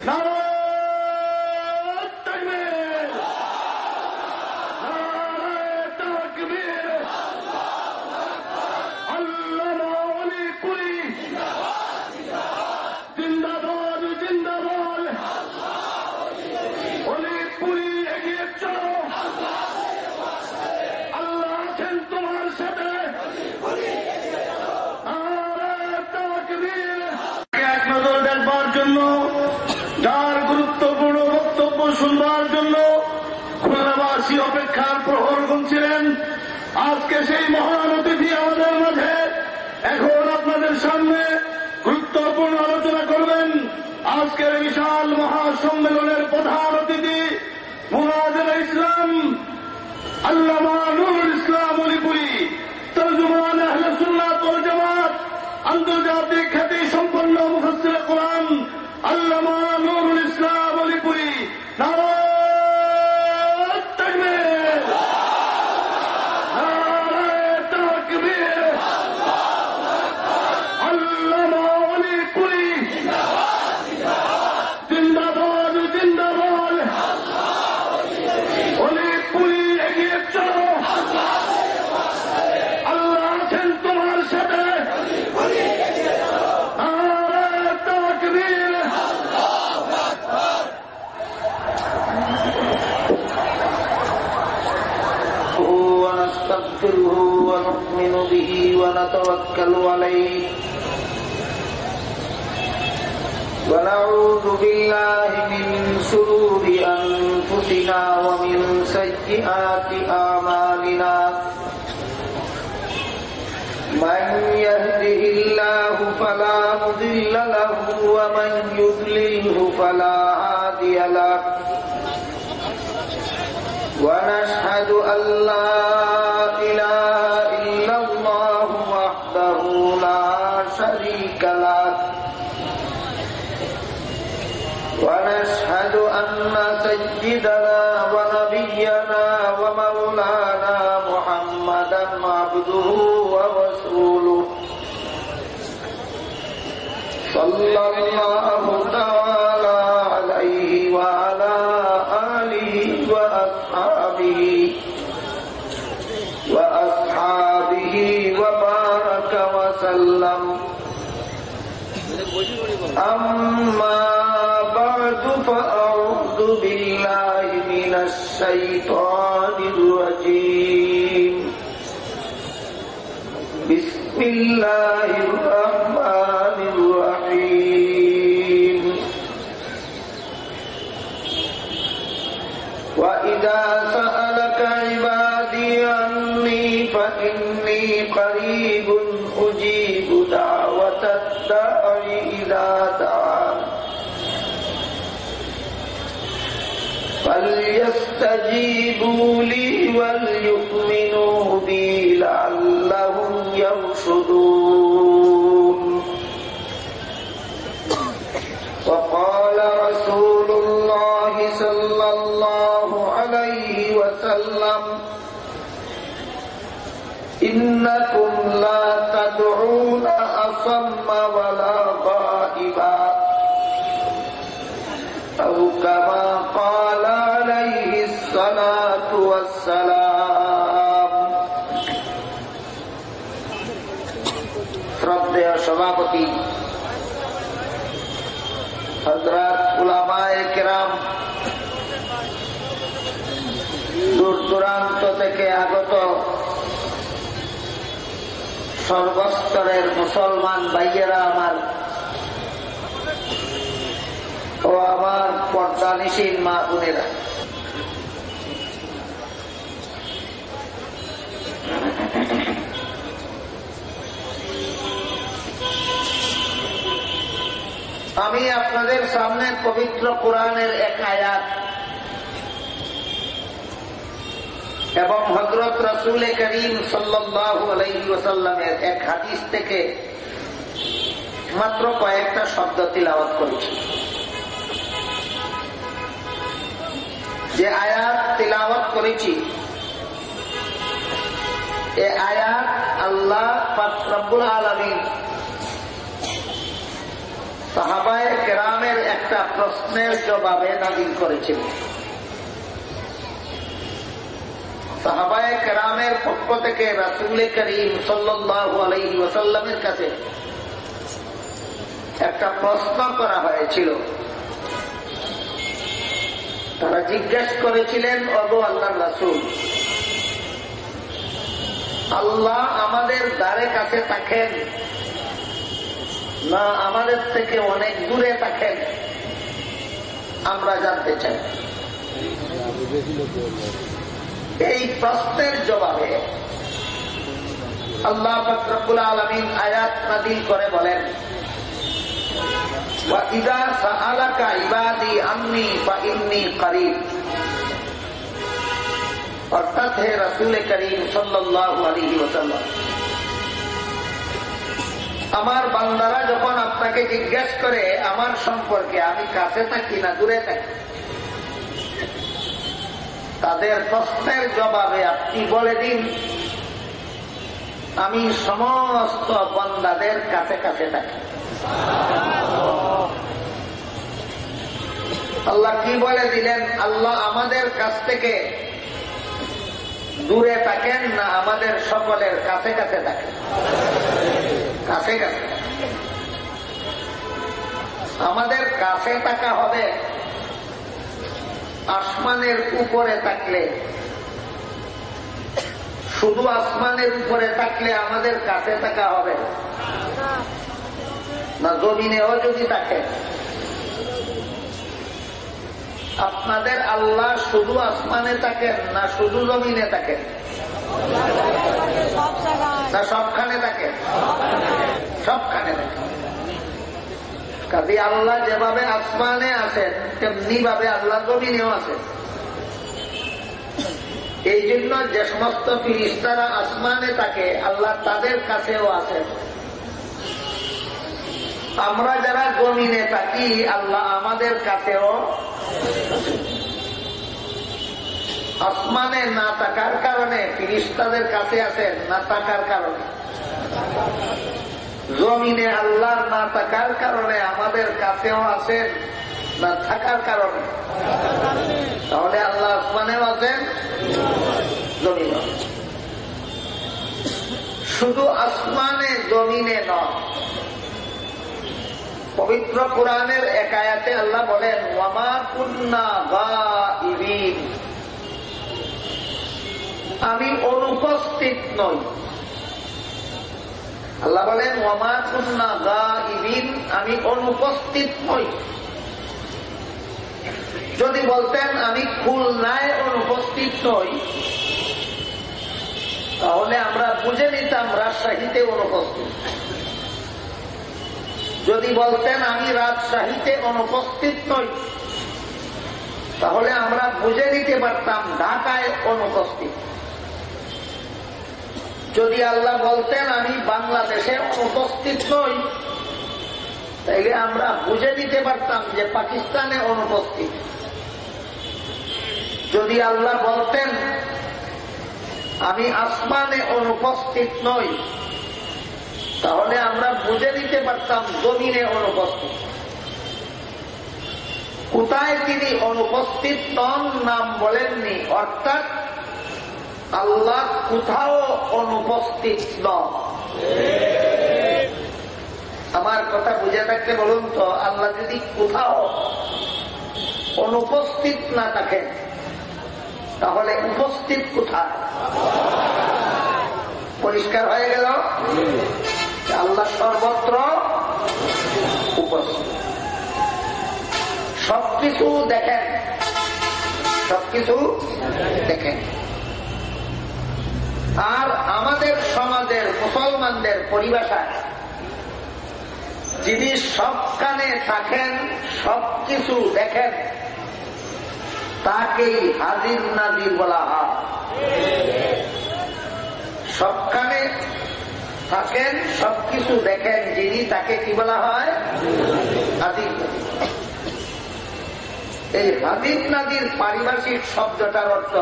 যার গুরুত্বপূর্ণ বক্তব্য শুনবার জন্য খুলনাবাসী অপেক্ষার প্রহর গুনছিলেন, আজকে সেই মহান অতিথি আমাদের মাঝে এখন আপনাদের সামনে গুরুত্বপূর্ণ আলোচনা করবেন। আজকের বিশাল মহাসম্মেলনের প্রধান অতিথি মুনাজির ইসলাম আল্লামা নুরুল ইসলাম অলিপুরী, তরজুমান আহলে সুন্নাত ওয়াল জামাত, আন্তর্জাতিক খ্যাতি সম্পন্ন মুফাসসির কোরআন আল্লামা নুরুল ইসলাম অলিপুরী। নারায়ে তাকবীর, নারায়ে তাকবীর, আল্লামা অলিপুরী জিন্দাবাদ, জিন্দাবাদ, অলিপুরী এগিয়ে চলো, আল্লাহ আছেন তোমার সাথে। ونستغفره ونؤمن به ونتوكل عليه ونعوذ بالله من شرور أنفسنا ومن سيئات أعمالنا من يهده الله فلا مضل له ومن يضلله فلا هادي له ونشهد أن لا إله إلا الله وحده لا شريك له ونشهد أن سيدنا ونبينا ومولانا محمدا عبده ورسوله صلى الله تعالى عليه وعلى آله وأصحابه وبارك وسلم. أما بعد فأعوذ بالله من الشيطان الرجيم. بسم الله الرحمن الرحيم. وإذا سألك عبادي عني فإني قريب أجيب دعوة الداع إذا دعان فليستجيبوا لي وليؤمنوا بي لعلهم يرشدون. وقال رسول الله صلى الله عليه وسلم إنكم لا تدعون أصم ولا غائبا أو كما قال عليه الصلاة والسلام. শ্রদ্ধেয় সভাপতি হযরত উলামায়ে কেরাম, দূর দূরান্ত থেকে আগত সর্বস্তরের মুসলমান ভাইয়েরা আমার ও আমার পর্দানিশীন মা বোনেরা, আমি আপনাদের সামনে পবিত্র কোরআনের এক আয়াত এবং হযরত রাসূল করিম সাল্লাল্লাহু আলাইহি ওয়াসাল্লামের এক হাদিস থেকে মাত্র কয়েকটা শব্দ তিলাওয়াত করেছি। যে আয়াত তিলাওয়াত করেছি এ আয়াত আল্লাহ পাক রব্বুল আলামিন সাহাবায়ে কেরামের একটা একটা প্রশ্নের জবাবে নাযিল করেছিলেন। সাহাবায়ে কেরামের পক্ষ থেকে রাসূল করিম সাল্লাল্লাহু আলাইহি ওয়াসাল্লামের কাছে একটা প্রশ্ন করা হয়েছিল। তারা জিজ্ঞেস করেছিলেন, ওগো আল্লাহর রাসূল, আল্লাহ আমাদের দ্বারে কাছে থাকেন না আমাদের থেকে অনেক দূরে থাকেন, আমরা জানতে চাই। এই প্রশ্নের জবাবে আল্লাহ পাক রব্বুল আলামিন আয়াত নাযিল করে বলেন, وَإِذَا سَأَلَكَ عِبَادِي عَنِّي فَإِنِّي قَرِيبٌ। অর্থাৎ হে রাসূল করিম সাল্লাল্লাহু আলাইহি ওয়াসাল্লাম, আমার বান্দারা যখন আপনাকে জিজ্ঞেস করে আমার সম্পর্কে, আমি কাছে থাকি না দূরে থাকি, তাদের প্রশ্নের জবাবে আপনি বলে দিন, আমি সমস্ত বান্দাদের কাছে কাছে থাকি। আল্লাহ কি বলে দিলেন? আল্লাহ আমাদের কাছ থেকে দূরে থাকেন না আমাদের সকলের কাছে কাছে থাকেন? কাছে কাছে। আমাদের কাছে থাকা হবে আসমানের উপরে থাকলে। শুধু আসমানের উপরে থাকলে আমাদের কাছে থাকা হবে না, জমিনেও যদি থাকে। আপনাদের আল্লাহ শুধু আসমানে থাকেন না শুধু জমিনে থাকেন না সবখানে থাকেন? সবখানে থাকেন। কাজে আল্লাহ যেভাবে আসমানে আছেন তেমনি ভাবে আল্লাহ জমিনেও আছেন। এই জন্য যে সমস্ত ফেরেশতারা আসমানে থাকে আল্লাহ তাদের কাছেও আছেন। আমরা যারা জমিনে থাকি আল্লাহ আমাদের কাছেও আসমানে না থাকার কারণে ফেরেশতাদের কাছে আছেন, না থাকার কারণে জমিনে আল্লাহর না থাকার কারণে আমাদের কাছেও আছেন, না থাকার কারণে? তাহলে আল্লাহ আসমানেও আছেন, জমিনে। শুধু আসমানে জমিনে নয়, পবিত্র কোরআনের এক আয়াতে আল্লাহ বলেন, ওয়ামা কুন্না গায়িবিন, আমি অনুপস্থিত নই। আল্লাহ বলেন ওয়ামা কুন্না গায়িবিন, আমি অনুপস্থিত নই। যদি বলতেন আমি খুলনায় অনুপস্থিত নই, তাহলে আমরা বুঝে নিতাম রাজশাহীতে অনুপস্থিত। যদি বলতেন আমি রাজশাহীতে অনুপস্থিত নই, তাহলে আমরা বুঝে নিতে পারতাম ঢাকায় অনুপস্থিত। যদি আল্লাহ বলতেন আমি বাংলাদেশে অনুপস্থিত নই, তাইলে আমরা বুঝে নিতে পারতাম যে পাকিস্তানে অনুপস্থিত। যদি আল্লাহ বলতেন আমি আসমানে অনুপস্থিত নই, তাহলে আমরা বুঝে নিতে পারতাম জমিনে অনুপস্থিত। কোথায় তিনি অনুপস্থিত নন নাম বলেননি, অর্থাৎ আল্লাহ কোথাও অনুপস্থিত নন। আমার কথা বুঝে থাকতে বলুন তো, আল্লাহ যদি কোথাও অনুপস্থিত না থাকেন তাহলে উপস্থিত কোথায়? পরিষ্কার হয়ে গেল? আল্লাহ সর্বত্র উপস্থিত। সবকিছু দেখেন, সবকিছু দেখেন। আর আমাদের সমাজের মুসলমানদের পরিভাষায় যিনি সবখানে থাকেন, সবকিছু দেখেন, তাকেই হাজির নাজির বলা হয়। সবখানে থাকেন, সবকিছু দেখেন যিনি, তাকে কি বলা হয়? হাজির নাজির। এই হাজির নাজির পারিভাষিক শব্দটার অর্থ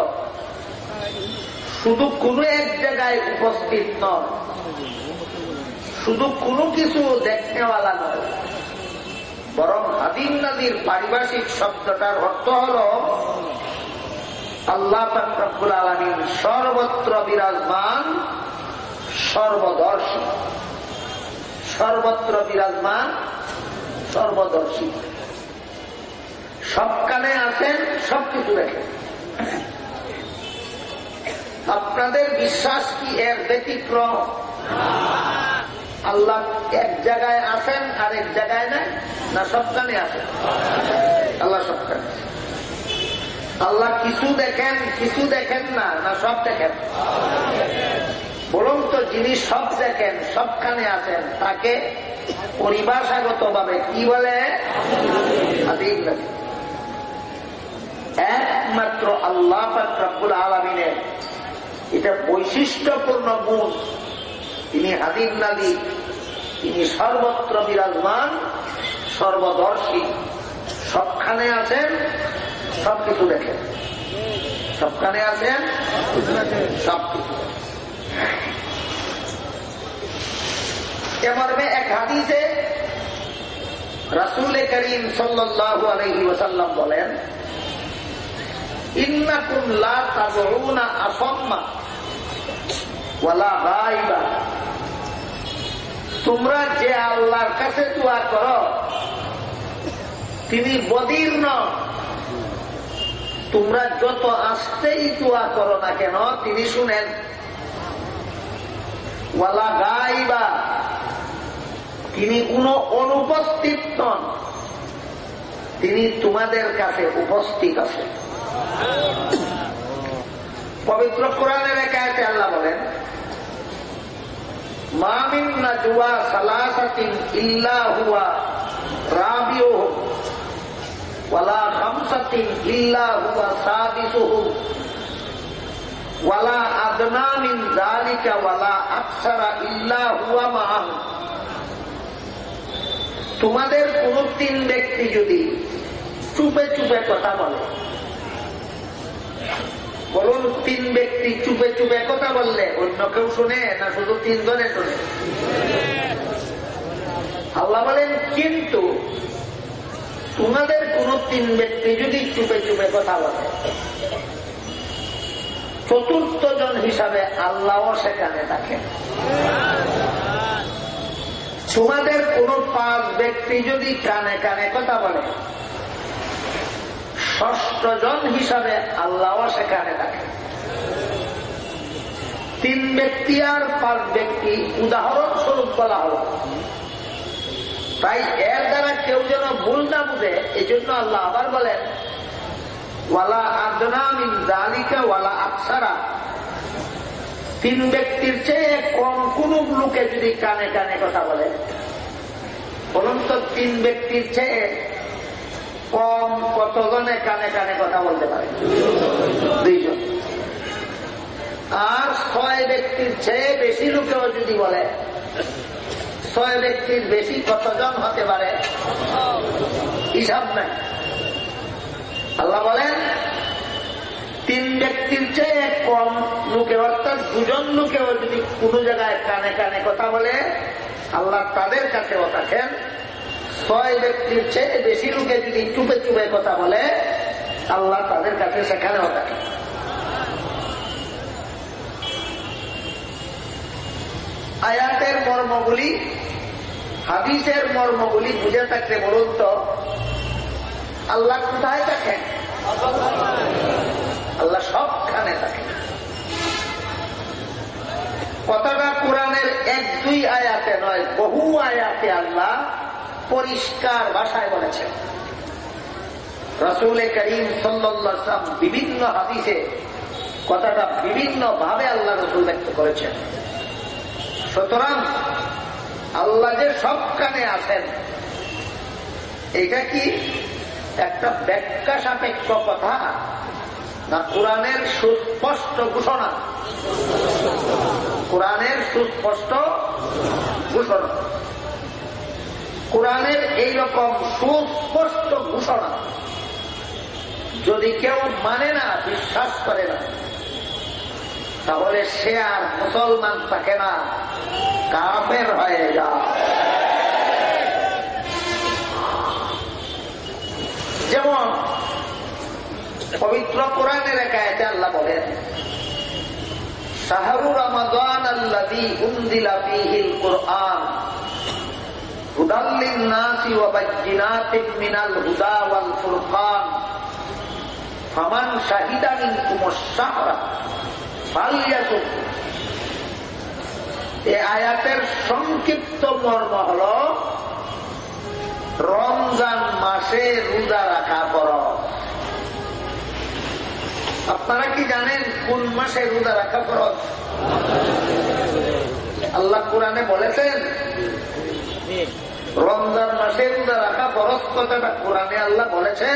শুধু কোনো এক জায়গায় উপস্থিত নয়, শুধু কোনো কিছু দেখনেওয়ালা নয়, বরং হাদিম নাদির পারিভাষিক শব্দটার অর্থ হল আল্লাহ পাক রব্বুল আলামিন সর্বত্র বিরাজমান, সর্বদর্শী। সর্বত্র বিরাজমান, সর্বদর্শী, সবখানে আছেন, সবকিছু দেখেন। আপনাদের বিশ্বাস কি এর ব্যতিক্রম? আল্লাহ এক জায়গায় আছেন আর এক জায়গায় নাই, না সবখানে আছেন? আল্লাহ সবখানে। আল্লাহ কিছু দেখেন, কিছু দেখেন না, না সব দেখেন? বলুন তো, যিনি সব দেখেন, সবখানে আছেন, তাকে পরিভাষাগত ভাবে কি বলে? হাদিম নাদি। একমাত্র আল্লাহ পাক রব্বুল আলামিনের এটা বৈশিষ্ট্যপূর্ণ গুণ, তিনি হাদিম নাদি, তিনি সর্বত্র বিরাজমান, সর্বদর্শী, সবখানে আছেন, সবকিছু দেখেন। সবখানে আছেন, সবকিছু। এমর্মে এক হাদিসে রাসূল করিম সাল্লাল্লাহু আলাইহি ওয়াসাল্লাম বলেন, ইন্নাকুম লা তাদউনা আসাম্মা ওয়ালা গায়বা। তোমরা যে আল্লাহর কাছে দোয়া করো তিনি বধির নন। তোমরা যত আস্তেই দোয়া করো না কেন তিনি শুনেন। ওয়ালা গায়বা, তিনি কোন অনুপস্থিত নন, তিনি তোমাদের কাছে উপস্থিত আছেন। পবিত্র কোরআনের এক আয়াতে আল্লাহ বলেন, মা মিন নাজওয়া সালাসাতিন ইল্লা হুয়া রাবিউহুম ওয়ালা খামসাতিন ইল্লা হুয়া সাদিসুহুম ওয়ালা আদনা মিন যালিকা ওয়ালা আকসারা ইল্লা হুয়া মাআহুম। তোমাদের কোন তিন ব্যক্তি যদি চুপে চুপে কথা বলে, বলুন তিন ব্যক্তি চুপে চুপে কথা বললে অন্য কেউ শুনে না শুধু তিনজনে শুনে? আল্লাহ বলেন, কিন্তু তোমাদের কোন তিন ব্যক্তি যদি চুপে চুপে কথা বলে, চতুর্থ জন হিসাবে আল্লাহও সেখানে থাকেন। তোমাদের কোন পাঁচ ব্যক্তি যদি কানে কানে কথা বলে, ষষ্ঠ জন হিসাবে আল্লাহও সেখানে থাকে। তিন ব্যক্তি আর পাঁচ ব্যক্তি উদাহরণস্বরূপ বলা হল। তাই এর দ্বারা কেউ যেন ভুল না বুঝে, এই জন্য আল্লাহ আবার বলেন, ওয়ালা আদনা মিন যালিকা ওয়ালা আকসারা। তিন ব্যক্তির চেয়ে কম কোন লোকে যদি কানে কানে কথা বলে, বলুন তো তিন ব্যক্তির চেয়ে কম কতজনে কানে কানে কথা বলতে পারে? দুইজন। আর 6 ব্যক্তির চেয়ে বেশি লোকেও যদি বলে, 6 ব্যক্তির বেশি কতজন হতে পারে? হিসাব নাই। আল্লাহ বলেন, তিন ব্যক্তির চেয়ে কম লোকে, অর্থাৎ দুজন লোকেও যদি কোন জায়গায় কানে কানে কথা বলে, আল্লাহ তাদের কাছেও থাকেন। 6 ব্যক্তির চেয়ে বেশি লোকে যদি চুপে চুপে কথা বলে, আল্লাহ তাদের কাছে সেখানেও থাকে। আয়াতের মর্মগুলি, হাদিসের মর্মগুলি বুঝে থাকলে বলুন তো, আল্লাহ কোথায় থাকেন? আল্লাহ সবখানে থাকেন। কথাটা কোরআনের 1-2 আয়াতে নয়, বহু আয়াতে আল্লাহ পরিষ্কার ভাষায় বলেছেন। রাসূল করিম সাল্লাল্লাহু আলাইহি ওয়াসাল্লাম বিভিন্ন হাদিসে কথাটা বিভিন্ন ভাবে আল্লাহ রাসূল ব্যক্ত করেছেন। সুতরাং আল্লাহ যে সবখানে আছেন, এটা কি একটা ব্যাখ্যা সাপেক্ষ কথা না কোরআনের সুস্পষ্ট ঘোষণা? কোরআনের সুস্পষ্ট ঘোষণা। কোরআনের এইরকম সুস্পষ্ট ঘোষণা যদি কেউ মানে না, বিশ্বাস করে না, তাহলে সে আর মুসলমান থাকে না, কাফের হয়ে যায়। যেমন পবিত্র কোরআনের এক আয়াতে আল্লাহ বলেন, শাহরু রমাদান আল্লাযী উনজিলা ফীহিল কুরআন হুদাল লিন-নাসি ওয়া বায়্যিনাতিন মিনাল হুদা ওয়াল ফুরকান ফামান শাহিদা মিনকুমুশ শাহরা ফালইয়াসুম। এই আয়াতের সংক্ষিপ্ত মর্ম হল রমজান মাসে রোজা রাখা ফরজ। আপনারা কি জানেন কোন মাসে রোজা রাখা ফরজ? আল্লাহ কোরআনে বলেছেন রমজান মাসে রোজা রাখা ফরজ। কথাটা কোরআনে আল্লাহ বলেছেন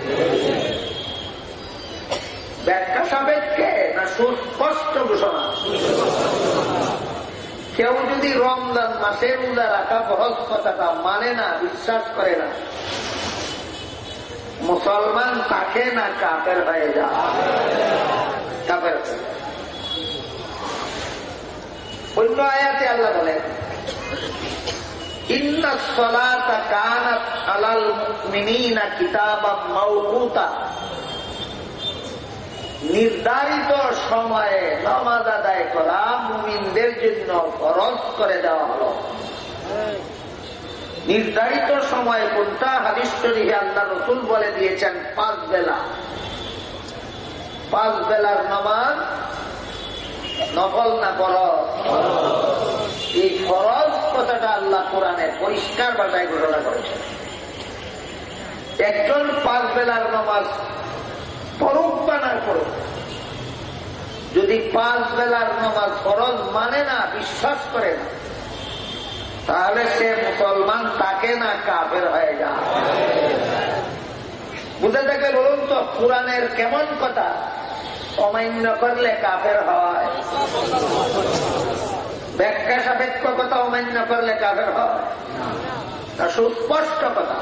ব্যাখ্যা সাপেক্ষে না সুস্পষ্ট ঘোষণা? কেউ যদি রমজান মাসে রোজা রাখা ফরজ কথাটা মানে না, বিশ্বাস করে না, মুসলমান তাকে না কাফের হয়ে যায়। কাফের। অন্য আয়াতে আল্লাহ বলেন, ইন্নাস সালাতা কানাত আলাল মুমিনিনা কিতাবাম মাওকুতা। নির্ধারিত সময়ে নামাজ আদায় করা মুমিনদের জন্য ফরজ করে দেওয়া হলো। নির্ধারিত সময় কোনটা? হাদিস শরীফে আল্লাহ রাসূল বলে দিয়েছেন 5 বেলা। 5 বেলার নামাজ নফল না ফরজ? এই ফরজ কথাটা আল্লাহ কোরআনে পরিষ্কার ভাষায় ঘোষণা করেছেন। একজন 5 বেলার নামাজ পড়ুক বা না করুক, যদি 5 বেলার নামাজ ফরজ মানে না, বিশ্বাস করে না, তাহলে সে মুসলমান তাকে না কাফের হয়ে যায়। বুঝে থেকে বলুন তো কোরআনের কেমন কথা? অমান্য করলে কাফের হয়। ব্যাখ্যা সাপেক্ষ কথা অমান্য করলে কাফের হয়। সুস্পষ্ট কথা।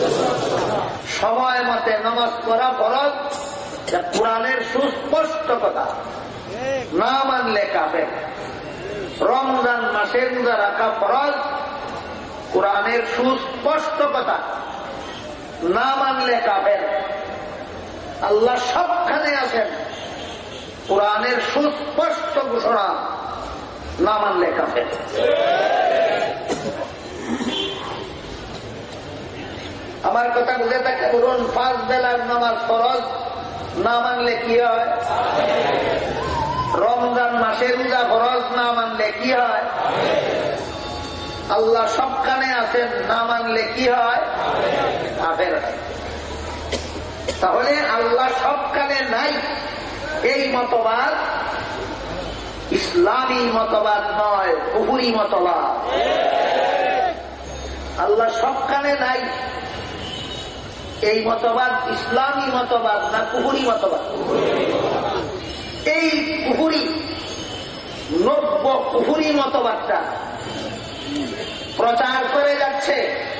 সময় মতে নামাজ পড়া ফরজ, কোরআনের সুস্পষ্ট কথা। না মানলে কাফের। রমজান মাসে রোজা রাখা ফরজ, কোরআনের সুস্পষ্ট কথা। না মানলে কাফের। আল্লাহ সবখানে আছেন, কোরআনের সুস্পষ্ট ঘোষণা। না মানলে কাফের। আমার কথা বুঝে থাকে বলুন, 5 বেলার নামাজ ফরজ, না মানলে কি হয়? রমজান মাসে রোজা ফরজ, না মানলে কি হয়? আল্লাহ সবখানে আছেন, না মানলে কি হয়? কাফের। তাহলে আল্লাহ সবখানে নাই এই মতবাদ ইসলামী মতবাদ নয়, কুফরি মতবাদ। আল্লাহ সবখানে নাই এই মতবাদ ইসলামী মতবাদ না কুফরি মতবাদ? এই কুফরি নব্য কুফরি মতবাদটা প্রচার করে যাচ্ছে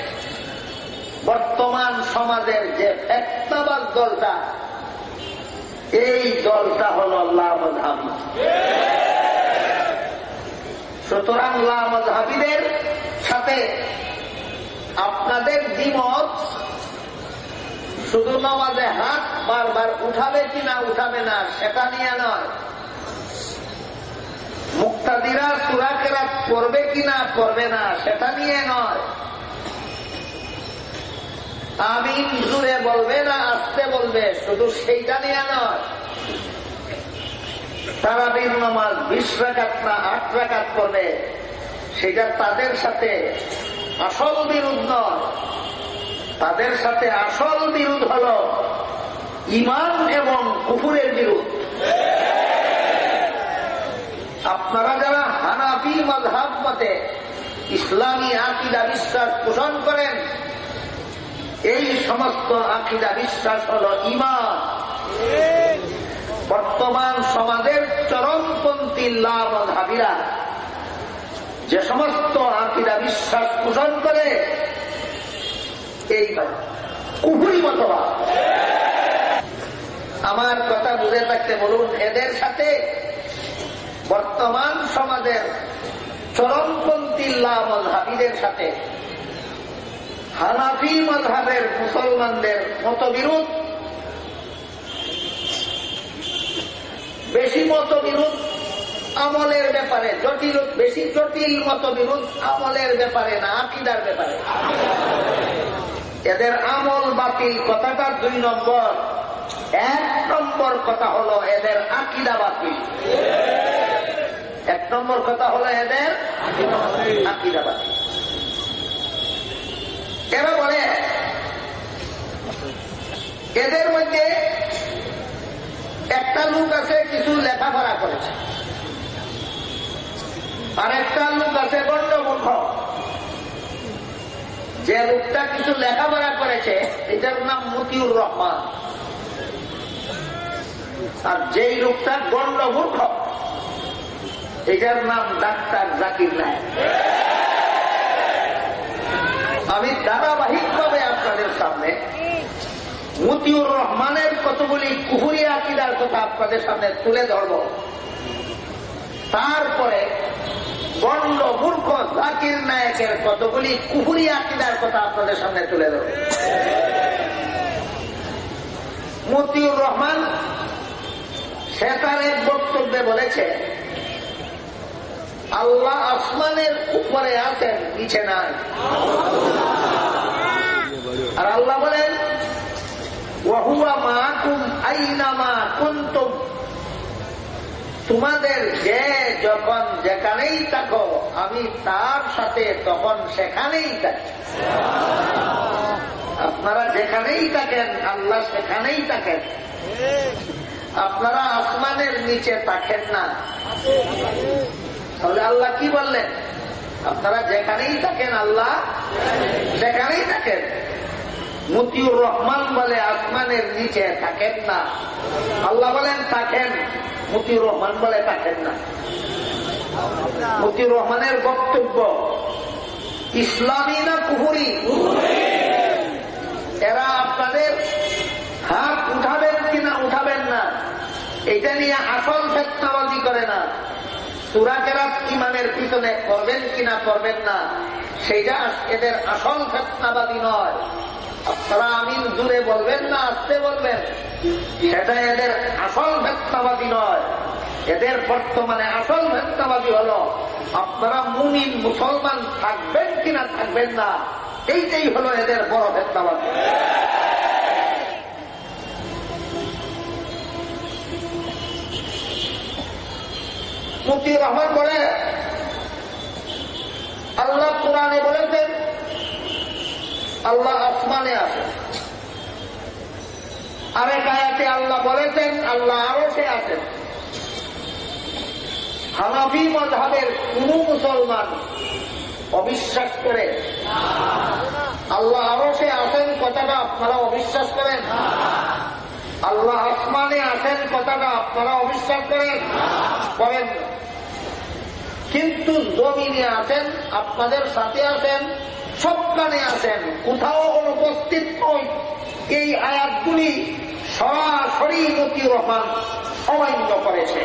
বর্তমান সমাজের যে ফেতনাবাজ দলটা, এই দলটা হল লামাযহাবী। সুতরাং লামাযহাবীদের সাথে আপনাদের দ্বিমত শুধু নামাজে হাত বারবার উঠাবে কিনা উঠাবে না সেটা নিয়ে নয়, মুক্তাদিরা সূরা কেরাত পড়বে কিনা পড়বে না সেটা নিয়ে নয়, আমিন জুড়ে বলবে না আস্তে বলবে শুধু সেইটা নিয়ে নয়, তারাবির নামাজ 20 রাকাত না 8 রাকাত পড়বে সেটা তাদের সাথে আসল বিরোধ নয়। তাদের সাথে আসল বিরোধ হল ঈমান এবং কুফরের বিরোধ। আপনারা যারা হানাফি মাযহাব মতে ইসলামী আকীদা বিশ্বাস পোষণ করেন, এই সমস্ত আকীদা বিশ্বাস হল ঈমান। বর্তমান সমাজের চরমপন্থী লামাযহাবীরা যে সমস্ত আকীদা বিশ্বাস পোষণ করে, এই কুফরি মতবাদ। আমার কথা বুঝে থাকতে বলুন, এদের সাথে বর্তমান সমাজের চরমপন্থী লামাযহাবীদের সাথে হানাফি মাযহাবের মুসলমানদের মতবিরোধ, বেশি মতবিরোধ আমলের ব্যাপারে, বেশি জটিল মতবিরোধ আমলের ব্যাপারে না, আকীদার ব্যাপারে। এদের আমল বাতিল কথাটা 2 নম্বর। 1 নম্বর কথা হলো এদের আকীদা বাতিল। 1 নম্বর কথা হলো এদের আকীদা বাতিল। এরা বলে এদের মধ্যে একটা লোক আছে কিছু লেখাপড়া করেছে, আর একটা লোক আছে গণ্ডমূর্খ। যে লোকটা কিছু লেখাপড়া করেছে এটার নাম মতিউর রহমান, আর যেই লোকটা গণ্ডমূর্খ এটার নাম ডাক্তার জাকির নায়েক। আমি ধারাবাহিকভাবে আপনাদের সামনে মতিউর রহমানের কতগুলি কুফরি আকীদার কথা আপনাদের সামনে তুলে ধরব, তারপরে গণ্ডমূর্খ জাকির নায়েকের কতগুলি কুফরি আকীদার কথা আপনাদের সামনে তুলে ধরব। মতিউর রহমান সে তার এক বক্তব্যে বলেছে আল্লাহ আসমানের উপরে আছেন, নিচে নাই। আর আল্লাহ বলেন ওয়াহুয়া মাআকুম আইনামা কুনতুম, তোমাদের যে যখন যেখানেই থাকো আমি তার সাথে তখন সেখানেই থাকি। আপনারা যেখানেই থাকেন আল্লাহ সেখানেই থাকেন। আপনারা আসমানের নিচে থাকেন না। তাহলে আল্লাহ কি বললেন? আপনারা যেখানেই থাকেন আল্লাহ সেখানেই থাকেন। মতিউর রহমান বলে আসমানের নিচে থাকেন না, আল্লাহ বলেন থাকেন, মতিউর রহমান বলে থাকেন না। মতিউর রহমানের বক্তব্য ইসলামী না কুফরি? এরা আপনাদের হাত উঠাবেন কিনা উঠাবেন না এটা নিয়ে আসল ফিতনাবাজি করে না। সূরা কেরাত ইমানের পিছনে করবেন কিনা করবেন না সেটা এদের আসল ফিতনাবাজি নয়। আপনারা আমিন জুড়ে বলবেন না আস্তে বলবেন সেটা এদের আসল ফিতনাবাজি নয়। এদের বর্তমানে আসল ফিতনাবাজি হলো আপনারা মুমিন মুসলমান থাকবেন কিনা থাকবেন না, এইটাই হলো এদের বড় ফিতনাবাজি। মতিউর রহমান বলে আল্লাহ কোরআনে বলেছেন আল্লাহ আসমানে আছেন, আরেক আয়াতে আল্লাহ বলেছেন আল্লাহ আরশে আছেন। হানাফি মাযহাবের কোন মুসলমান অবিশ্বাস করে আল্লাহ আরশে আছেন কথাটা আপনারা অবিশ্বাস করেন? আল্লাহ আসমানে আছেন কথাটা আপনারা অবিশ্বাস করেন? করেন। কিন্তু জমিনে আছেন, আপনাদের সাথে আছেন, সবখানে আছেন, কোথাও অনুপস্থিত নয়। এই আয়াতগুলি সরাসরি মতিউর রহমান অমান্য করেছে।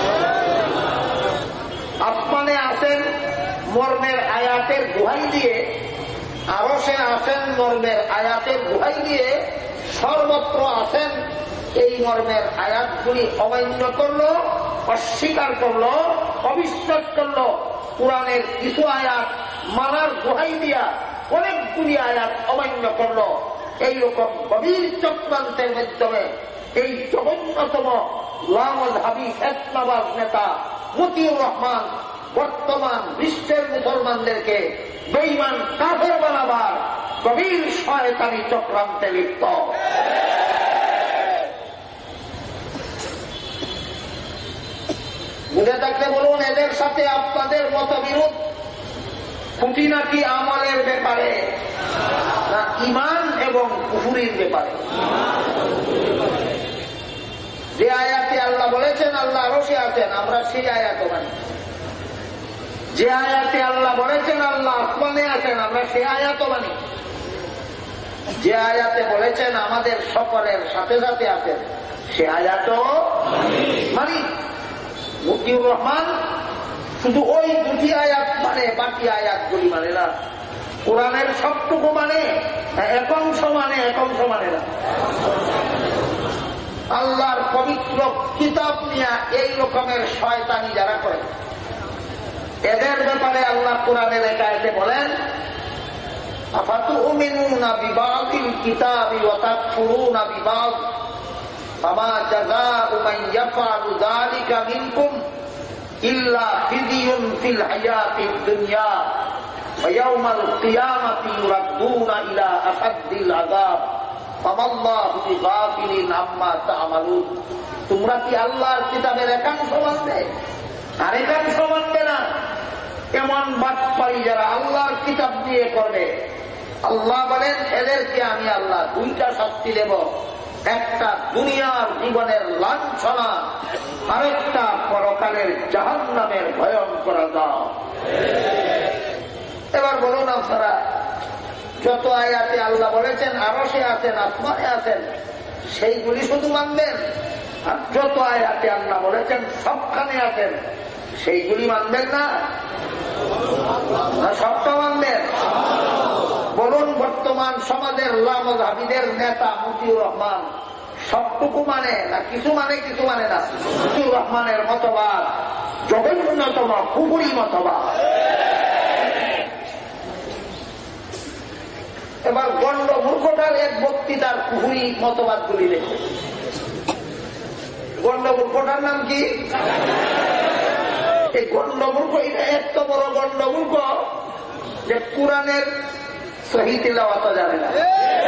আসমানে আছেন মর্মের আয়াতের দোহাই দিয়ে, আরশে আছেন মর্মের আয়াতের দোহাই দিয়ে, সর্বত্র আছেন এই মর্মের আয়াতগুলি অমান্য করলো, অস্বীকার করলো, অবিশ্বাস করলো। কোরআনের কিছু আয়াত মানার দোহাই দিয়া অনেকগুলি আয়াত অমান্য করলো। এইরকম গভীর চক্রান্তের মাধ্যমে এই জঘন্যতম লামাযহাবী ফিতনাবাজ নেতা মতিউর রহমান বর্তমান বিশ্বের মুসলমানদেরকে বেঈমান কাফের বানাবার গভীর শয়তানি চক্রান্তে লিপ্ত। বুঝে থাকলে বলুন, এদের সাথে আপনাদের মতবিরোধ খুঁটিনাটি আমলের ব্যাপারে না ঈমান এবং কুফরির ব্যাপারে? যে আয়াতে আল্লাহ বলেছেন আল্লাহ আরশে আছেন, আমরা সেই আয়াত মানি। যে আয়াতে আল্লাহ বলেছেন আল্লাহ আসমানে আছেন, আমরা সেই আয়াত মানি। যে আয়াতে বলেছেন আমাদের সকলের সাথে সাথে আছেন, সে আয়াতও মানি। মতিউর রহমান শুধু ওই দুটি আয়াত মানে, বাকি আয়াতগুলি মানে না। কোরআনের সবটুকু মানে এক অংশ মানে না। আল্লাহর পবিত্র কিতাব নিয়ে এই রকমের শয়তানি যারা করে, এদের ব্যাপারে আল্লাহ কোরআনের এক আয়াতে বলেন, আফাতুমিনুনা বিবাদিল কিতাবি ওয়া তাকফুরুনা বিবাদ ফামা জাযাউ মান ইয়াফআলু যালিকা মিনকুম ইল্লা ফিযিয়ুন ফিল হায়াতিদ দুনিয়া ওয়া ইয়াওমাল কিয়ামাতি ইউরাদ্দুনা ইলা আশাদ্দিল আযাব ফামাল্লাহু বিগাফিলিন আম্মা তা'মালুন। তোমরা কি আল্লাহর কিতাবের একাংশ মানবে আর একাংশ মানবে না? এমন বাটপারি যারা আল্লাহর কিতাব দিয়ে করবে, আল্লাহ বলেন এদেরকে আমি আল্লাহ দুইটা শাস্তি দেব, একটা দুনিয়ার জীবনের লাঞ্ছনা, আরেকটা পরকালের জাহান্নামের ভয়ঙ্কর আযাব। এবার বলুন আপনারা, যত আয়াতে আল্লাহ বলেছেন আরশে আছেন, আসমানে আছেন, সেইগুলি শুধু মানবেন, আর যত আয়াতে আল্লাহ বলেছেন সবখানে আছেন, সেইগুলি মানবেন না? সবটা মানবেন? বলুন, বর্তমান সমাজের লামাযহাবীদের নেতা মতিউর রহমান সবটুকু মানে না কিছু মানে না? মতিউর রহমানের মতবাদ জঘন্যতম কুফরি মতবাদ। এবার গণ্ড মূর্খটার এক বক্তৃতার কুফরি মতবাদ গুলি দেখুন। গণ্ড মূর্খটার নাম কি? এই গণ্ড মূর্খ, এটা এত বড় গণ্ড মূর্খ যে কোরআনের সহি তিলাওয়াত জানে না।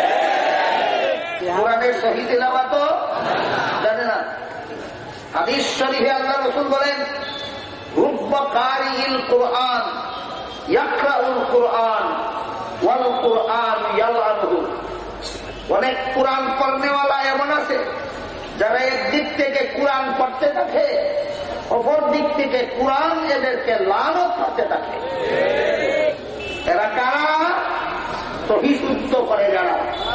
কোরআনের সহি তিলাওয়াত জানে না। হাদিস শরীফে আল্লাহ রাসূল বলেন, রুব্বা কারিইল কুরআন ইয়াকরাউল কুরআন ওয়াল কুরআন ইয়ালআনুহু। অনেক কোরআন পড়নেওয়ালা এমন আছে যারা একদিক থেকে কোরআন পড়তে থাকে, অপর দিক থেকে কোরআন এদেরকে লানত করতে থাকে। এরা কারা? সহি শুদ্ধ করে যারা,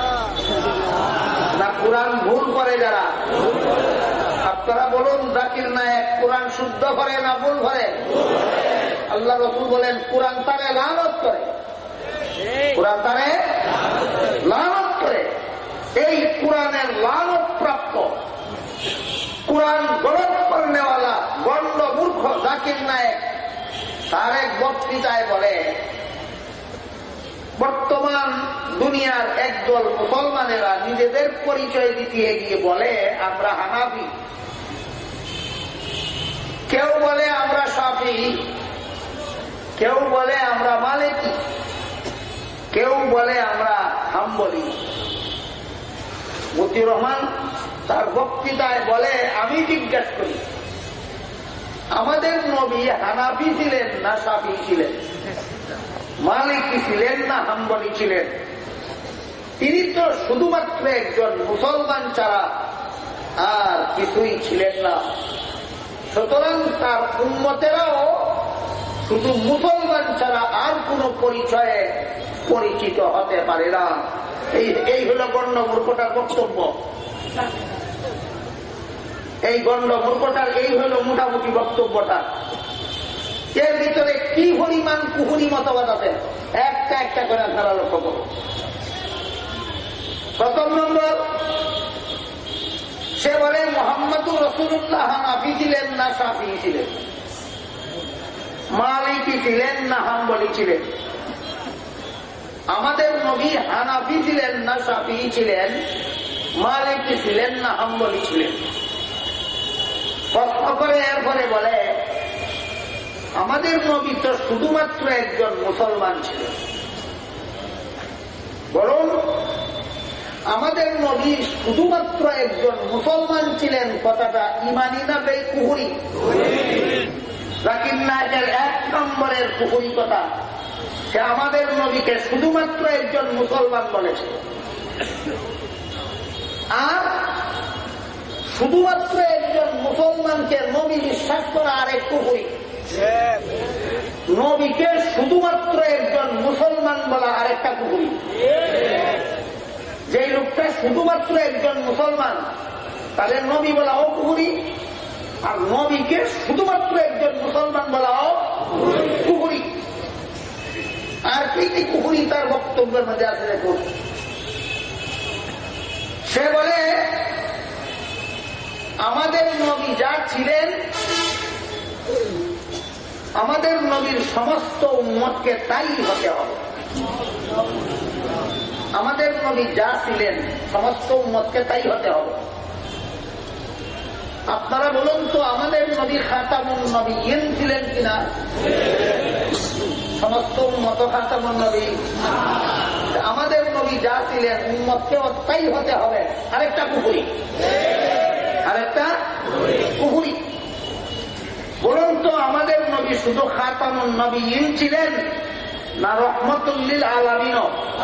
না কোরআন ভুল করে যারা। আপনারা বলুন, জাকির নায়েক কোরআন শুদ্ধ করে না ভুল করে? আল্লাহ রাসূল বলেন কোরআন তারে লানত করে, কোরআন তারে লানত করে। এই কোরআনের লানত প্রাপ্ত কোরআন গলত করনেওয়ালা গণ্ড মূর্খ জাকির নায়েক তার এক বক্তৃতায় বলে, বর্তমান দুনিয়ার একদল মুসলমানেরা নিজেদের পরিচয় দিতে গিয়ে বলে আমরা হানাফি, কেউ বলে আমরা শাফিঈ, কেউ বলে আমরা মালিকি, কেউ বলে আমরা হাম্বলি। মতিউর রহমান তার বক্তৃতায় বলে, আমি জিজ্ঞাসা করি আমাদের নবী হানাফি ছিলেন না শাফিঈ ছিলেন, মালিকি ছিলেন না হাম্বলি ছিলেন? তিনি তো শুধুমাত্র একজন মুসলমান ছাড়া আর কিছুই ছিলেন না। সুতরাং তার উম্মতেরাও শুধু মুসলমান ছাড়া আর কোন পরিচয়ে পরিচিত হতে পারে না। এই হল গণ্ড মূর্খটার বক্তব্য। এই গণ্ড মূর্খটার এই হল মোটামুটি বক্তব্যটা। এর ভিতরে কি পরিমাণ কুহুরি মতবাদ আছে একটা একটা করে আপনারা লক্ষ্য করুন। প্রথম নম্বর, সে বলে মুহাম্মদুর রাসূলুল্লাহ হানাফি ছিলেন না শাফিঈ ছিলেন, মালিকি ছিলেন না হাম্বলি ছিলেন। আমাদের নবী হানাফি ছিলেন না শাফিঈ ছিলেন, মালিকি ছিলেন না হাম্বলি ছিলেন। প্রশ্ন করে এরপরে বলে আমাদের নবী তো শুধুমাত্র একজন মুসলমান ছিলেন। বরং আমাদের নবী শুধুমাত্র একজন মুসলমান ছিলেন, কথাটা ইমানি না বেকুহুরি? জাকির নায়েকের এক নম্বরের কুহুরি কথা, সে আমাদের নবীকে শুধুমাত্র একজন মুসলমান বলেছে। আর শুধুমাত্র একজন মুসলমানকে নবী বিশ্বাস করা আরেক কুহুরি। নবীকে শুধুমাত্র একজন মুসলমান বলা আরেকটা কুহুরি। যে লোকটা শুধুমাত্র একজন মুসলমান তাদের নবী বলাও কুহুরি, আর নবীকে শুধুমাত্র একজন মুসলমান বলাও কুহুরি। আর কি কি কুহুরি তার বক্তব্যের মধ্যে আছে দেখুন। সে বলে আমাদের নবী যা ছিলেন আমাদের নবীর সমস্ত উম্মতকে তাই হতে হবে। আমাদের নবী যা ছিলেন সমস্ত উম্মতকে তাই হতে হবে। আপনারা বলুন তো আমাদের নবী খাতামুন নবিয়্যিন ছিলেন কিনা? সমস্ত উম্মত খাতামুন নবী। আমাদের নবী যা ছিলেন উম্মতকে তাই হতে হবে। আরেকটা কুহুরি, আরেকটা কুহুরি। বলুন তো আমাদের নবী শুধু খাতামুন নবিয়্যিন ছিলেন না রহমতুল লিল আলামিন?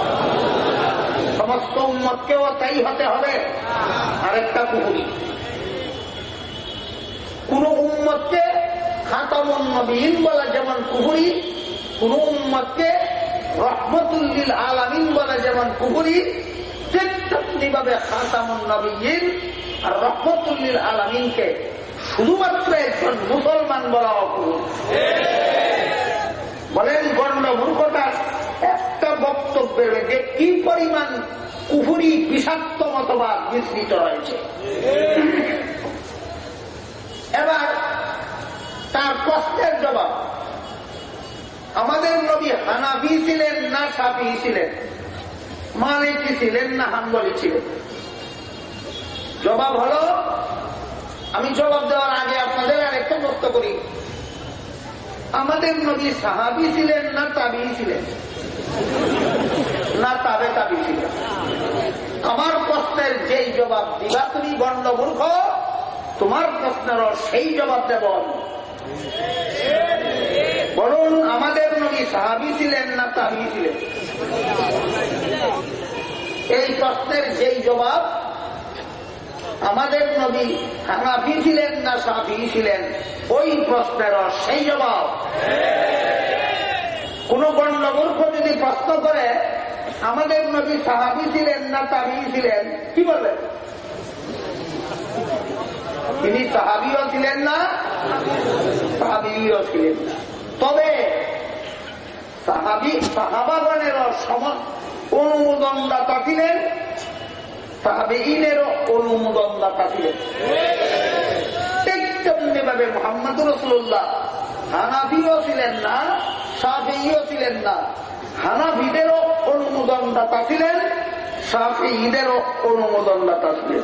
সমস্ত উম্মতকেও তাই হতে হবে। আরেকটা কুহুরি। কোন উম্মতকে খাতামুন নবিয়্যিন বলা যেমন কুহুরি, কোন উম্মতকে রহমতুল লিল আলামিন বলা যেমন কুহুরি, ঠিক তেমনিভাবে খাতামুন নবিয়্যিন আর রহমতুল লিল আলামিনকে শুধুমাত্র একজন মুসলমান বলা অকুহুরি। বলেন গণ্ড মূর্খতার একটা বক্তব্যের মধ্যে কি পরিমাণ কুহুরি বিষাক্ত মতবাদ বিস্তৃত রয়েছে। এবার তার প্রশ্নের জবাব, আমাদের নবী হানাফি ছিলেন না শাফিঈ ছিলেন, মালিকি ছিলেন না হাম্বলি ছিলেন? জবাব হলো, আমি জবাব দেওয়ার আগে আপনাদের আরেকটা প্রশ্ন করি, আমাদের নবী সাহাবী ছিলেন না তাবিঈ ছিলেন না তাবে তাবি ছিলেন? আমার প্রশ্নের যেই জবাব দিবা তুমি গণ্ড মূর্খ, তোমার প্রশ্নেরও সেই জবাব দেব। বলুন আমাদের নবী সাহাবী ছিলেন না তাবিঈ ছিলেন? এই প্রশ্নের যেই জবাব, আমাদের নবী হানাফি ছিলেন না শাফিঈ ছিলেন, ওই প্রশ্নেরও সেই জবাব। কোন গণ্ড মূর্খ যদি প্রশ্ন করে আমাদের নবী সাহাবী ছিলেন না তাবিঈ ছিলেন, কি বলবেন? তিনি সাহাবীও ছিলেন না, তাবিঈও ছিলেন না। তবে সাহাবাগণেরও অনুমোদনদাতা ছিলেন, তাবিঈনেরও অনুমোদনদাতা ছিলেন। ঠিক তেমনিভাবে মুহাম্মদুর রাসূলুল্লাহ হানাফিও ছিলেন না, শাফিঈও ছিলেন না। হানাফিদেরও অনুমোদনদাতা ছিলেন, শাফিঈদেরও অনুমোদনদাতা ছিলেন।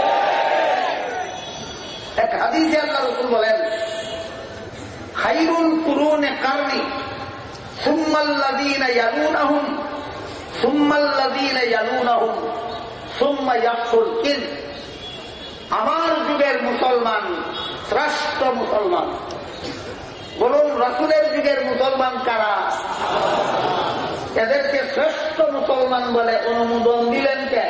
এক হাদিসে আল্লাহ রাসূল বলেন, খায়রুল কুরুনি কারনি সুম্মাল্লাযীনা ইয়ালুনাহুম সুম্মাল্লাযীনা ইয়ালুনাহুম সুম্মা ইয়াকসুল কিল। আমার যুগের মুসলমান শ্রেষ্ঠ মুসলমান। বলুন রাসূলের যুগের মুসলমান কারা? এদেরকে শ্রেষ্ঠ মুসলমান বলে অনুমোদন দিলেন কে?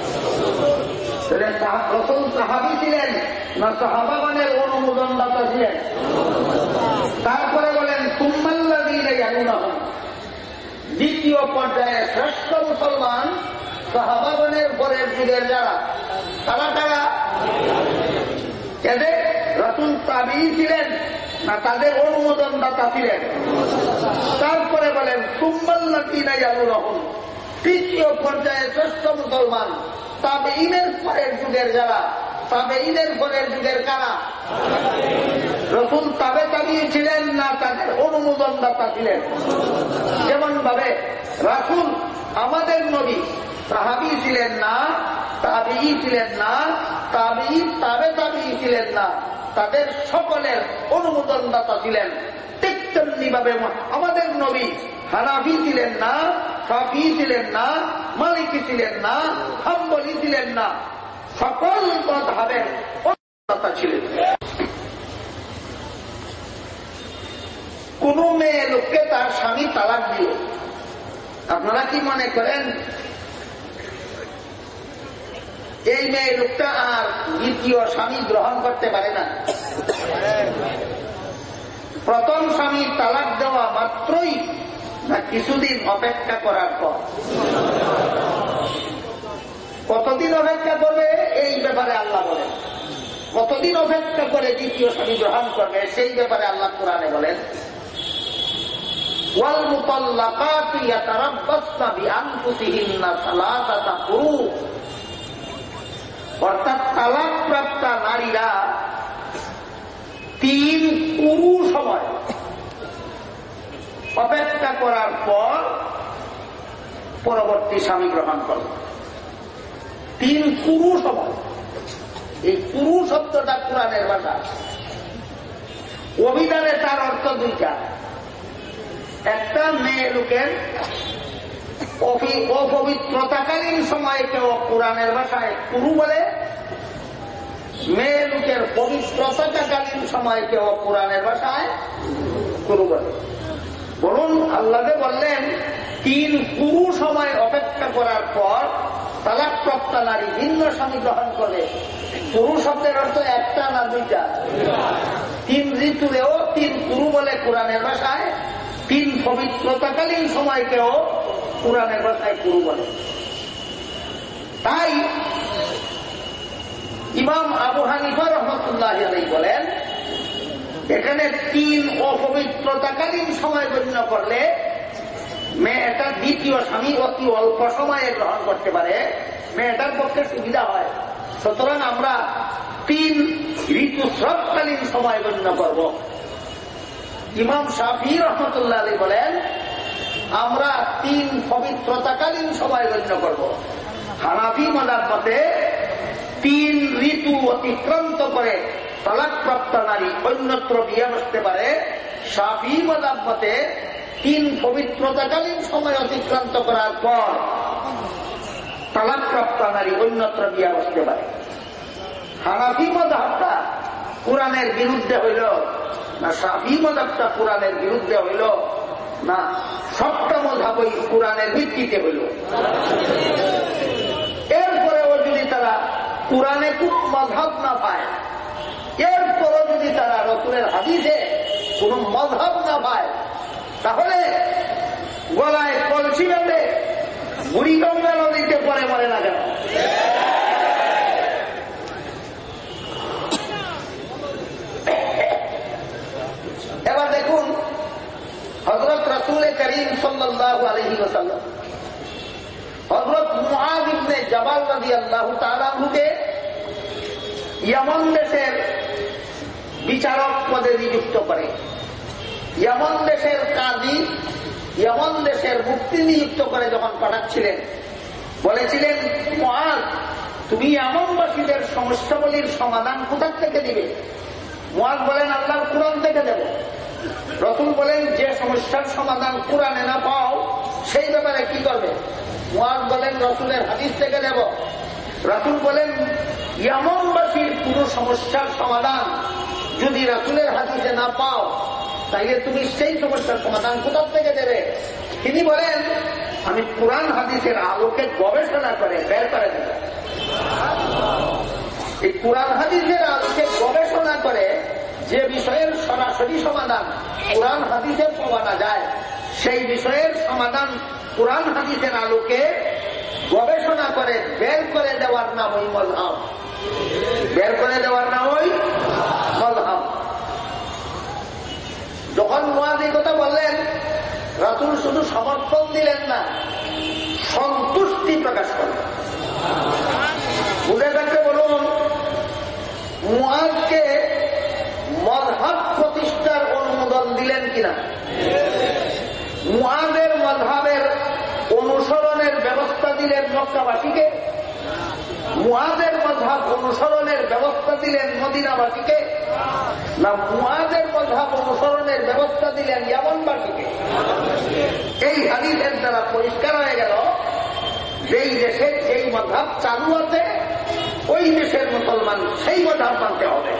রাসূল সাহাবী ছিলেন না সাহাবাগণের অনুমোদনদাতা ছিলেন? তারপরে বলেন সুম্মাল্লাযীনা ইয়ালুনাহুম, দ্বিতীয় পর্যায়ে শ্রেষ্ঠ মুসলমান সাহাবাগণের পরের যুগের যারা, তারা কারা? এদের রাসূল তাবিঈ ছিলেন না তাদের অনুমোদনদাতা ছিলেন? তারপরে বলেন সুম্মাল্লাযীনা ইয়ালুনাহুম, তৃতীয় পর্যায়ে শ্রেষ্ঠ মুসলমান তাবেঈনের পরের যুগের যারা, তাবেঈনের পরের যুগের কারা? রাসূল তাবে তাবিঈ ছিলেন না তাদের অনুমোদনদাতা ছিলেন? যেমন ভাবে রাসূল আমাদের নবী সাহাবী ছিলেন না, তাবিঈ ছিলেন না, তাবিঈ তাবে তাবিঈ ছিলেন না, তাদের সকলের অনুমোদনদাতা ছিলেন। ঠিক তেমনিভাবে আমাদের নবী হানাফি ছিলেন না, শাফিঈ ছিলেন না, মালিকি ছিলেন না, হাম্বলি ছিলেন না, সকল মাযহাবের অনুমোদনদাতা ছিলেন। কোন মেয়ে লোককে তার স্বামী তালাক দিল, আপনারা কি মনে করেন এই মেয়ে লোকটা আর দ্বিতীয় স্বামী গ্রহণ করতে পারে না? প্রথম স্বামী তালাক দেওয়া মাত্রই না কিছুদিন অপেক্ষা করার পর? কতদিন অপেক্ষা করবে এই ব্যাপারে আল্লাহ বলেন। কতদিন অপেক্ষা করে দ্বিতীয় স্বামী গ্রহণ করবে সেই ব্যাপারে আল্লাহ কোরআনে বলেন, ওয়াল মুতাল্লাকাতু ইয়াতারাব্বাসনা বিআনফুসিহিন্না সালাসাতা কুরু, অর্থাৎ তালাকপ্রাপ্ত নারীরা 3 কুরু সময় অপেক্ষা করার পর পরবর্তী স্বামী গ্রহণ করল। 3 কুরু সময়। এই কুরু শব্দটা কুরআনের ভাষা। অভিধানে তার অর্থ 2টা। একটা, মেয়ে লোকের অপবিত্রতাকালীন সময়কেও কুরআনের ভাষায় কুরু বলে, মেয়ে লোকের পবিত্রতাকালীন সময়কেও কুরআনের ভাষায় কুরু বলে। বলুন, আল্লাহ বললেন 3 কুরু সময় অপেক্ষা করার পর তালাকপ্রাপ্ত নারী ভিন্ন স্বামী গ্রহণ করে। কুরু শব্দের অর্থ একটা না 2টা? 3 ঋতুরেও 3 কুরু বলে কুরআনের ভাষায়, 3 পবিত্রতাকালীন সময়কেও কুরআনের ভাষায় কুরু বলে। তাই ইমাম আবু হানিফা রাহমাতুল্লাহি আলাইহি বলেন, এখানে 3 অপবিত্রতাকালীন সময় গণ্য করলে মেয়েটা দ্বিতীয় স্বামী অতি অল্প সময়ে গ্রহণ করতে পারে, মেয়েটার পক্ষে সুবিধা হয়। সুতরাং আমরা 3 ঋতুস্রাবকালীন সময় গণ্য করব। ইমাম শাফিঈ রাহমাতুল্লাহ আলাইহি বলেন, আমরা 3 পবিত্রতাকালীন সময় গণ্য করব। হানাফি মাযহাব মতে 3 ঋতু অতিক্রান্ত করে তালাকপ্রাপ্ত নারী অন্যত্র বিয়ে বসতে পারে। শাফিঈ মাযহাব মতে 3 পবিত্রতাকালীন সময় অতিক্রান্ত করার পর তালাকপ্রাপ্ত নারী অন্যত্র বিয়ে বসতে পারে। হানাফি মাযহাবটা কুরআনের বিরুদ্ধে হইল না শাফিঈ মাযহাবটা কুরআনের বিরুদ্ধে হইল না সবটা মাযহাবই কুরআনের ভিত্তিতে হইল? এরপরেও যদি তারা কুরআনে খুব মাযহাব না পায়, এরপরও যদি তারা রাসূলের হাদিসে কোন মাযহাব না পায়, তাহলে গলায় কলসি বেঁধে বুড়িগঙ্গা নদীতে পরে মরে না কেন? এবার দেখুন, হযরত রাসূল করিম সাল্লাল্লাহু আলাইহি ওয়াসাল্লাম হযরত মুআয ইবনে জাবাল রাদিয়াল্লাহু তাআলা আনহুকে ইয়ামান দেশের বিচারক পদে নিযুক্ত করে। ইয়ামান দেশের কাজী, ইয়ামান দেশের মুফতি নিযুক্ত করে যখন পাঠাচ্ছিলেন, বলেছিলেন, মুআয, তুমি ইয়ামানবাসীদের সমস্যাগুলির সমাধান কোথা থেকে দিবে? মুআয বলেন, আল্লাহর কুরআন থেকে দেব। রাসূল বলেন, যে সমস্যার সমাধান কুরআনে না পাও সেই ব্যাপারে কি করবে? মুআয বলেন, রাসূলের হাদিস থেকে দেব। রাসূল বলেন, ইয়ামানবাসীর পুরো সমস্যার সমাধান যদি রাসূলের হাদিসে না পাও, তাইলে তুমি সেই সমস্যার সমাধান কোথা থেকে দেবে? তিনি বলেন, আমি কুরআন হাদিসের আলোকে গবেষণা করে বের করে দেব। এই কুরআন হাদিসের আলোকে গবেষণা করে যে বিষয়ের সরাসরি সমাধান কুরআন হাদিসে পাওয়া না যায়, সেই বিষয়ের সমাধান কুরআন হাদিসের আলোকে গবেষণা করে বের করে দেওয়ার নামই মাযহাব। বের করে দেওয়ার নামই মাযহাব। যখন মুআয এই কথা বললেন, রাসূল শুধু সমর্থন দিলেন না, সন্তুষ্টি প্রকাশ করলেন। বুঝে থাকতে বলুন, মুআযকে মাযহাব প্রতিষ্ঠার অনুমোদন দিলেন কিনা? মুআযের মাযহাবের অনুসরণের ব্যবস্থা দিলেন মক্কাবাসীকে, মুআযের মাযহাব অনুসরণের ব্যবস্থা দিলেন মদিনাবাসীকে, না মুআযের মাযহাব অনুসরণের ব্যবস্থা দিলেন ইয়ামানবাসীকে? এই হাদিসের দ্বারা পরিষ্কার হয়ে গেল, যেই দেশে যেই মাযহাব চালু আছে ওই দেশের মুসলমান সেই মাযহাব মানতে হবে।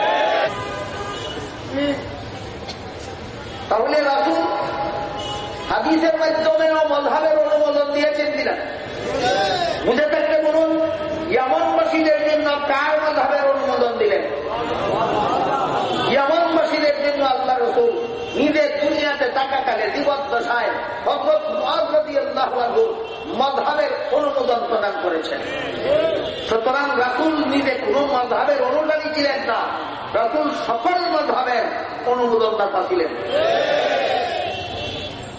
তাহলে রাসূল হাদিসের মাধ্যমেও মাযহাবের অনুমোদন দিয়েছেন কিনা? বুঝে থাকতে বলুন, ইয়ামানবাসীদের জন্য কার মাযহাবের অনুমোদন দিলেন? ইয়ামানবাসীদের জন্য আল্লাহ রাসূল নিজে দুনিয়াতে থাকাকালে জীবদ্দশায় হযরত মুআয রাদিয়াল্লাহু আনহুর মাযহাবের অনুমোদন প্রদান করেছেন। সুতরাং রাসূল নিজে কোন মাযহাবের অনুসারী ছিলেন না, রাসূল সকল মাযহাবের অনুমোদনদাতা ছিলেন।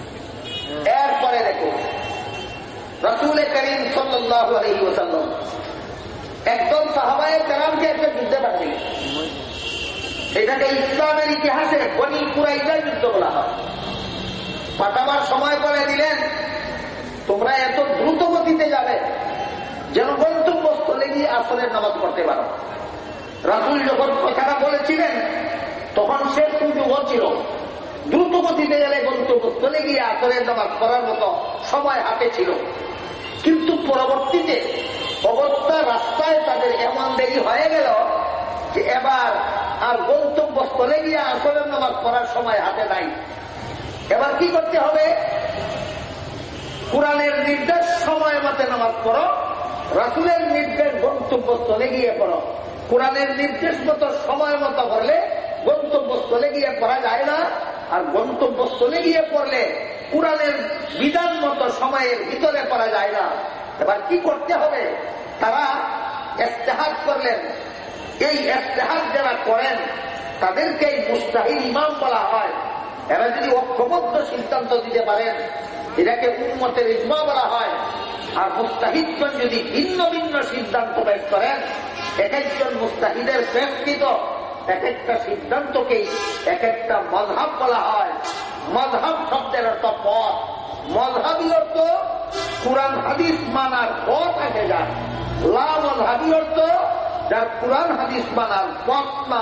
এরপরে দেখো রাসূল করিম সাল্লাল্লাহু আলাইহি ওয়াসাল্লাম একদম সাহাবায়ে কেরামকে একটা যুদ্ধে পাঠিয়েছিলেন। এটাকে ইসলামের ইতিহাসে বনি কুরাইজা যুদ্ধ বলা হয়। পাঠাবার সময় বলে দিলেন, তোমরা এত দ্রুত গতিতে যাবে যেন গন্তব্যস্থলে গিয়ে আসরের নামাজ পড়তে পারো। রাসূল যখন কথাটা বলেছিলেন তখন সে সুযোগ ছিল, দ্রুত গতিতে গেলে গন্তব্যস্থলে গিয়ে আসরের নামাজ পড়ার মতো সময় হাতে ছিল। কিন্তু পরবর্তীতে অবস্থা রাস্তায় তাদের এমন দেরি হয়ে গেল যে এবার আর গন্তব্যস্থলে গিয়ে আসরের নামাজ পড়ার সময় হাতে নাই। এবার কি করতে হবে? কুরআনের নির্দেশ সময় মতে নামাজ পড়ো, রাসূলের নির্দেশ গন্তব্যস্থলে গিয়ে পড়ো। কুরআনের নির্দেশ মতো সময় মতো পড়লে গন্তব্যস্থলে গিয়ে পড়া যায় না, আর গন্তব্যস্থলে গিয়ে পড়লে কুরআনের বিধান মতো সময়ের ভিতরে পড়া যায় না। এবার কি করতে হবে? তারা ইজতিহাদ করলেন। এই ইজতিহাদ যারা করেন তাদেরকে মুজতাহিদ ইমাম বলা হয়। এরা যদি ঐক্যবদ্ধ সিদ্ধান্ত দিতে পারেন এটাকে উম্মতের ইজমা বলা হয়। আর মুজতাহিদগণ যদি ভিন্ন ভিন্ন সিদ্ধান্ত বের করেন, এক একজন মুজতাহিদের ব্যক্তিগত এক একটা সিদ্ধান্তকেই এক একটা মাযহাব বলা হয়। মাযহাব শব্দের অর্থ পথ, মাযহাবী অর্থ কুরআন হাদিস মানার পথ আছে যার, লা মাযহাবী অর্থ যার কুরআন হাদিস মানার পথ না।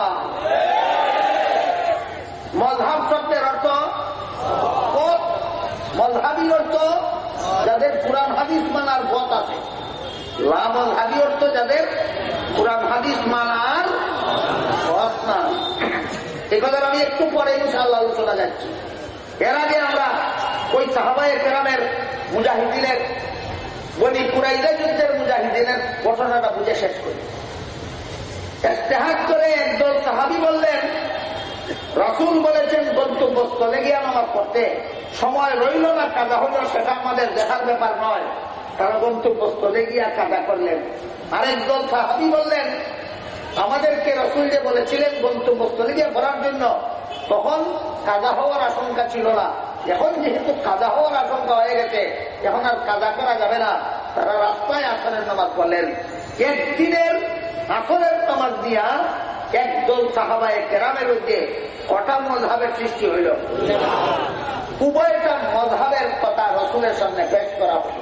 মাযহাব শব্দের অর্থ পথ, মাযহাবী অর্থ যাদের কুরআন হাদিস মানার পথ আছে, লা মাযহাবী অর্থ যাদের কুরআন হাদিস মানার পথ না। এই কথাটা আমি একটু পরে ইনশাআল্লাহ আলোচনা যাচ্ছি। এর আগে আমরা ওই সাহাবায়ে কেরামের মুজাহিদিনের বনি কুরাইজা যুদ্ধের মুজাহিদিনের ঘটনাটা বুঝে শেষ করি। ইজতিহাদ করে একদল সাহাবী বললেন, রাসূল বলেছেন গন্তব্যস্থলে গিয়ে নামাজ পড়তে, সময় রইল না, কাজা হলো, সেটা আমাদের দেখার ব্যাপার নয়। তারা গন্তব্যস্থলে গিয়ে কাজা করলেন। আরেকদল সাহাবী বললেন, আমাদেরকে রাসূল যে বলেছিলেন গন্তব্যস্থলে গিয়ে পড়ার জন্য, তখন কাজা হওয়ার আশঙ্কা ছিল না। এখন যেহেতু কাজা হওয়ার আশঙ্কা হয়ে গেছে, এখন আর কাজা করা যাবে না। তারা রাস্তায় আসরের নামাজ পড়লেন। একদিনের আসরের নামাজ দিয়া একদল সাহাবায়ে কেরামের মধ্যে কটা মযহাবের সৃষ্টি হইল। উভয়টা মযহাবের কথা রাসূলের সামনে পেশ করা হল।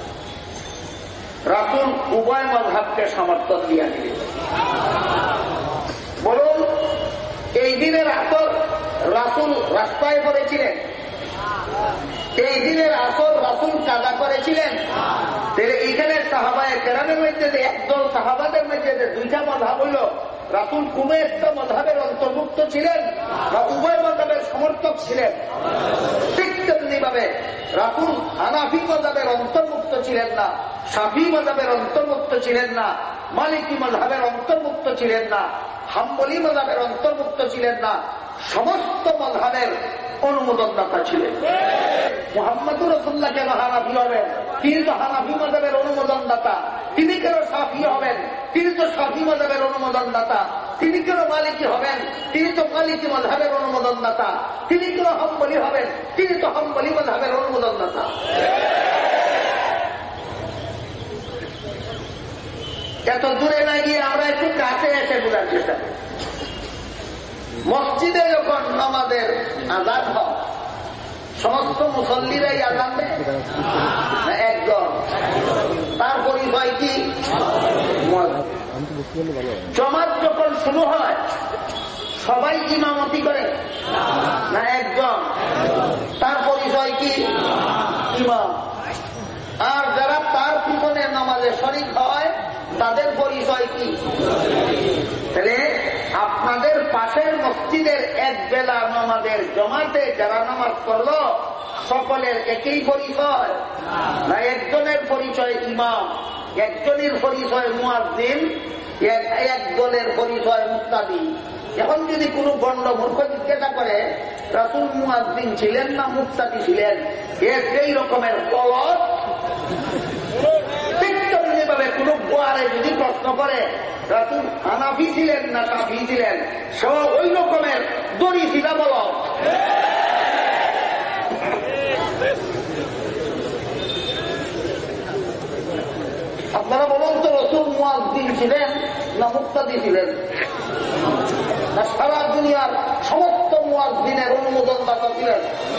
রাসূল উভয় মযহাবকে সমর্থন দিয়ে দিলেন। বলুন, এই দিনের আসর রাসূল রাস্তায় পড়েছিলেন? এই দিনের আসর রাসূল কাজা করেছিলেন? তাহলে এইখানে সাহাবায়ে কেরামের মধ্যে যে একদল সাহাবাদের মধ্যে যে দুইটা মযহাব হইল, রাসূল কোন একটা মযহাবের অন্তর্ভুক্ত ছিলেন বা উভয় মযহাবের সমর্থক ছিলেন? ঠিক তেমনি ভাবে রাসূল হানাফি মযহাবের অন্তর্ভুক্ত ছিলেন না, শাফিঈ মযহাবের অন্তর্ভুক্ত ছিলেন না, মালিকি মযহাবের অন্তর্ভুক্ত ছিলেন না, হাম্বলী মযহাবের অন্তর্ভুক্ত ছিলেন না। সমস্ত মযহাবের অনুমোদনদাতা ছিলেন। মুহাম্মদুর রাসূলুল্লাহ কেন হানাফি হবেন? তিনি তো হানাফি মযহাবের অনুমোদনদাতা। তিনি কেন শাফিঈ হবেন? তিনি তো শাফিঈ মযহাবের অনুমোদনদাতা। তিনি কেন মালিকি হবেন? তিনি তো মালিকি মযহাবের অনুমোদনদাতা। তিনি কেন হাম্বলী হবেন? তিনি তো হাম্বলী মযহাবের অনুমোদনদাতা। এত দূরে না গিয়ে আমরা একটু কাছে এসে বোঝার চেষ্টা করি। মসজিদে যখন নামাজের আযান হয়, সমস্ত মুসল্লিরাই আযান দেয় না একজন? তার পরিচয় কি? জমাত যখন শুরু হয় সবাই ইমামতি করে না একজন? তার পরিচয় কি? ইমাম। আর যারা তার পিছনে নামাজে শরীক হয় তাদের পরিচয় কি? তাহলে আপনাদের পাশের মসজিদের এক বেলা নামাজের জমাতে যারা নামাজ পড়লো সকলের একই পরিচয় না? একজনের পরিচয় ইমাম, একজনের পরিচয় মুয়াজ্জিন, এক দলের পরিচয় মুক্তাদি। এখন যদি কোনো গণ্ড মূর্খ জিজ্ঞাসা করে রাসূল মুয়াজ্জিন ছিলেন না মুক্তাদি ছিলেন, এই রকমের গলত ভাবে কোন গোয়ারে যদি প্রশ্ন করে রাসূল হানাফি ছিলেন না শাফিঈ ছিলেন, সব ওই রকমের দড়ি ছিলা বল। আপনারা বলুন তো, রসুল মুয়াজ্জিন ছিলেন না মুক্তাদি ছিলেন? না সারা দুনিয়ার সমস্ত মুয়াজ্জিনের অনুমোদনদাতা ছিলেন?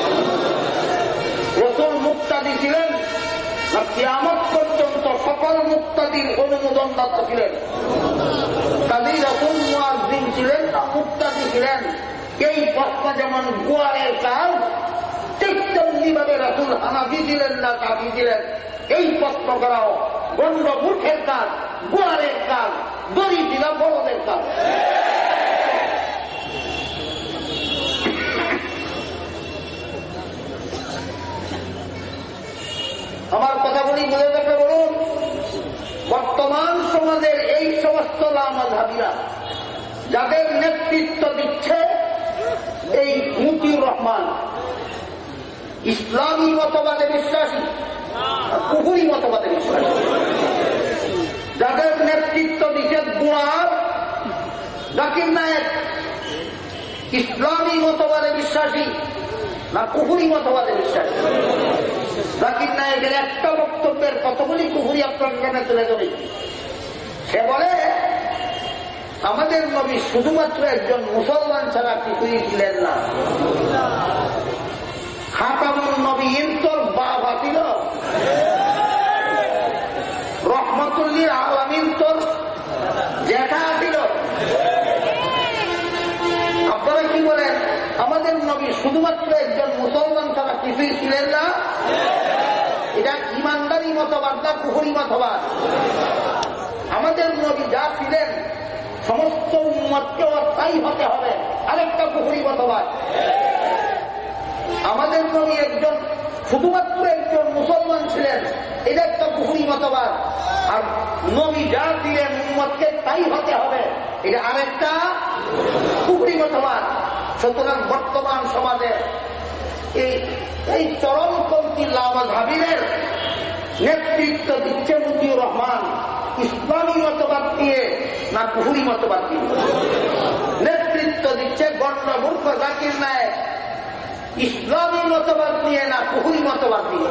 রসুল মুক্তাদি ছিলেন না কিয়ামত পর্যন্ত সকল মুক্তাদির অনুমোদনদাতা ছিলেন? কাজেই রসুল মুয়াজ্জিন ছিলেন না মুক্তাদি ছিলেন, এই প্রশ্ন যেমন গোয়ারের কাজ, ঠিক তেমনি ভাবে রসুল হানাফি ছিলেন না কাফি ছিলেন এই প্রশ্ন করাও গণ্ড মূর্খের কাজ, গোয়ারের কাজ, দড়ি দিলা বড়দের কাজ। আমার কথাগুলি বুঝে দেখে বলুন, বর্তমান সমাজের এই সমস্ত লামাযহাবীরা যাদের নেতৃত্ব দিচ্ছে এই মতিউর রহমান, ইসলামী মতবাদে বিশ্বাসী, কুফরি মতবাদে বিশ্বাসী, যাদের নেতৃত্ব দিচ্ছে গুয়ার জাকির নায়েক, ইসলামী মতবাদে বিশ্বাসী না কুফরি মতবাদে বিশ্বাসী? জাকির নায়েকের একটা বক্তব্যের কতগুলি কুফরি আপনার সামনে তুলে ধরে। সে বলে আমাদের নবী শুধুমাত্র একজন মুসলমান ছাড়া কিছুই ছিলেন না। খাতামুন নবীন তোর বাবা ছিল, রহমতুল্লিল আলামিন তোর জ্যাঠা ছিল। আপনারা কি বলেন, আমাদের নবী শুধুমাত্র একজন মুসলমান ছাড়া কিছুই ছিলেন না? এটা ইমানদারি মতবাদ না কুফরি মতবাদ? আমাদের নবী যা ছিলেন সমস্ত উম্মতকে তাই হতে হবে, আরেকটা কুফরি মতবাদ। আমাদের নবী একজন শুধুমাত্র একজন মুসলমান ছিলেন, এটা একটা কুফরি মতবাদ। আর নবী যা ছিলেন উম্মতকে তাই হতে হবে, এটা আরেকটা কুফরি মতবাদ। সুতরাং বর্তমান সমাজে এই চরমপন্থী লামাযহাবীদের নেতৃত্ব দিচ্ছে মতিউর রহমান, ইসলামী মতবাদ দিয়ে না কুফরি মতবাদ দিয়ে? নেতৃত্ব দিচ্ছে গণ্ড মূর্খ জাকির নায়েক, ইসলামী মতবাদ দিয়ে না কুফরি মতবাদ দিয়ে?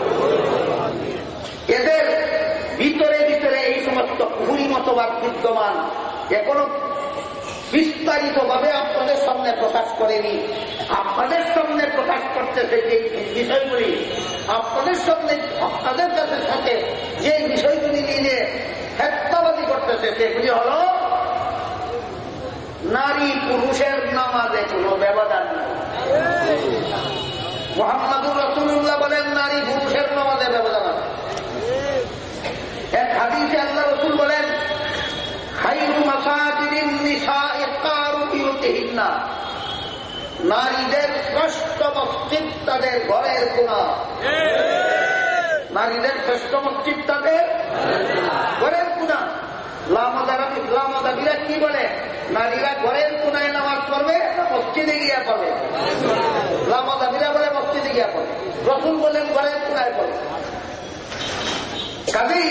এদের ভিতরে ভিতরে এই সমস্ত কুফরি মতবাদ বিদ্যমান, এখনো বিস্তারিত ভাবে আপনাদের সামনে প্রকাশ করেনি। আপনাদের সামনে প্রকাশ করতেছে যে বিষয়গুলি, আপনাদের সামনে আপনাদের কাছে সাথে যে বিষয়গুলি নিয়ে ফেতনাবাজি করতেছে সেগুলি হল নারী পুরুষের নামাজে কোনো ব্যবধান নাই। মুহাম্মদুর রাসূলুল্লাহ বলেন নারী পুরুষের নামাজে ব্যবধান আছে। এক হাদিসে আল্লাহ রাসূল বলেন খায়রু মাসাজিদিন নিসায়ে কারু বিউতিহিন্না, নারীদের শ্রেষ্ঠ মসজিদ তাদের ঘরের কোণা। নারীদের শ্রেষ্ঠ মসজিদ তাদের ঘরের কোণা। লামাযহাবীরা কি বলে, নারীরা ঘরের কোণায় নামাজ পড়বে না মসজিদে গিয়া পড়বে? লামাযহাবীরা বলে মসজিদে গিয়া পড়বে, রাসূল বলেন ঘরের কোণায় পড়বে। কাজেই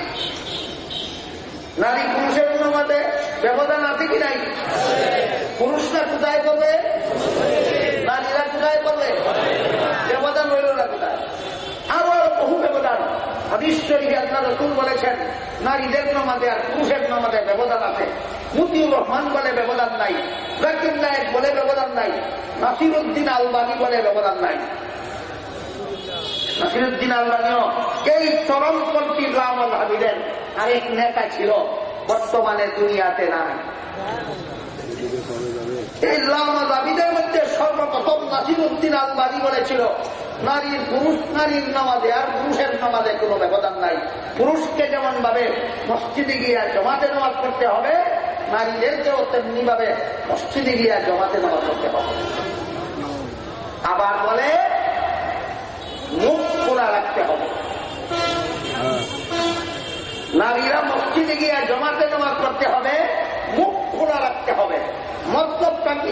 নারী পুরুষের নামাজে ব্যবধান আছে কি নাই? পুরুষরা কোথায় করবে, নারীরা কোথায় করবে? ব্যবধান হইল না কোথায়? আরো বহু ব্যবধান। হাদিস শরীফে আল্লাহ রাসূল বলেছেন নারীদের নামাজে আর পুরুষের নামাজে ব্যবধান আছে। মতিউর রহমান বলে ব্যবধান নাই, জাকির নায়েক বলে ব্যবধান নাই, নাসিরউদ্দিন আলবানী বলে ব্যবধান নাই। নাসিরউদ্দিন আলবানীও এই চরমপন্থী লামাযহাবীদের আরেক নেতা ছিল, বর্তমানে দুনিয়াতে নাই। এই লামাযহাবীদের মধ্যে সর্বপ্রথম নাসিরউদ্দিন আলবানী বলেছিল নারীর নামাজে আর পুরুষের নামাজে কোনো ব্যবধান নাই। পুরুষকে যেমন ভাবে মসজিদে গিয়ে জমাতে নামাজ পড়তে হবে, নারীদেরকেও তেমনি ভাবে মসজিদে গিয়ে জমাতে নামাজ পড়তে হবে। আবার বলে মুখ খোলা রাখতে হবে। নারীরা মসজিদে গিয়ে জমাতে নামাজ পড়তে হবে, মুখ খোলা রাখতে হবে। মতলবটা কি?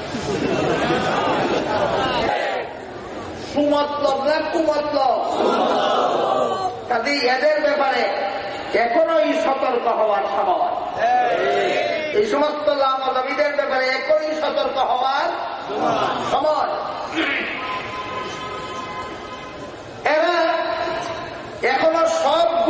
সুমতলব না কুমতলব? কাজে এদের ব্যাপারে এখনোই সতর্ক হওয়ার সময়। এই সমস্ত লামাযহাবীদের ব্যাপারে এখনই সতর্ক হওয়ার সময়।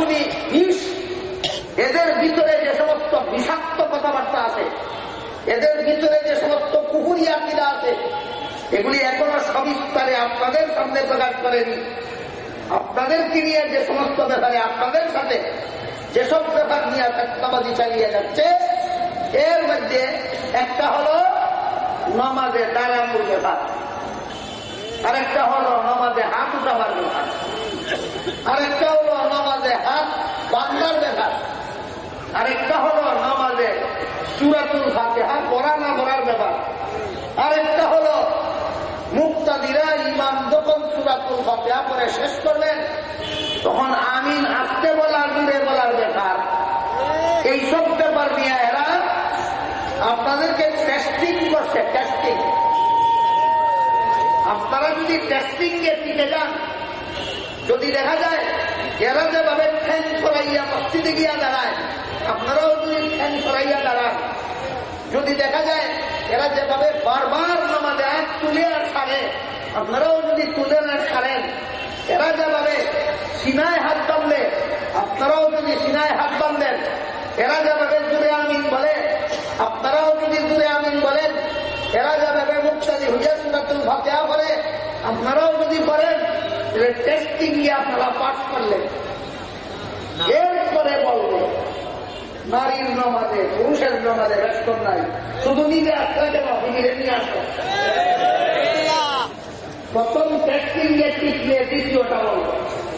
সবগুলি বিষ। এদের ভিতরে যে সমস্ত বিষাক্ত কথাবার্তা আছে, এদের ভিতরে যে সমস্ত কুহুরি আকীদা আছে, এগুলি এখনো সবিস্তারে আপনাদের সামনে প্রকাশ করেনি। আপনাদেরকে নিয়ে যে সমস্ত ব্যাপারে আপনাদের সাথে যেসব ব্যাপার নিয়ে ফেতনাবাজি চালিয়ে যাচ্ছে, এর মধ্যে একটা হলো নামাজে দাঁড়ানোর ব্যাপার, আরেকটা হলো নামাজে হাত উঠাবার ব্যাপার, আরেকটা হলো নামাজে হাত বাঁধার ব্যাপার, আরেকটা হলো নামাজে সূরাতুল ফাতিহা পড়া না পড়ার ব্যাপার, আরেকটা হলো মুক্তাদিরা ইমাম যখন সূরাতুল ফাতিহা পড়ে শেষ করলেন তখন আমিন আস্তে বলার দূরে বলার ব্যাপার। এইসব ব্যাপার নিয়ে এরা আপনাদেরকে টেস্টিং করছে। টেস্টিং, আপনারা যদি টেস্টিং এ টিকে যান, যদি দেখা যায় এরা যেভাবে ঠ্যাং ছড়াইয়া মসজিদে গিয়া দাঁড়ায়, আপনারাও যদি ঠ্যাং ছড়াইয়া দাঁড়ান, যদি দেখা যায় এরা যেভাবে বারবার নামাজে হাত তুলে আর ছাড়ে, আপনারাও যদি তুলে আর ছাড়েন, এরা যেভাবে সিনায় হাত বাঁধলে আপনারাও যদি সিনায় হাত বাঁধলেন, এরা যেভাবে জুড়ে আমিন বলে আপনারাও যদি জুড়ে আমিন বলেন, এরা যেভাবে মুক্তাদি হুইয়া সূরাতুল ফাতিহা পড়ে আপনারাও যদি করেন, টেস্টিং গিয়ে আপনারা পাস করলেন। এরপরে বলবে নারীর নামাজে পুরুষের নামাজে ব্যস্ত নাই, শুধু নিজে আসতে কেন নিজে নিয়ে আসো। প্রথম টেস্টিং এ টিকলে দ্বিতীয়টা বলবে।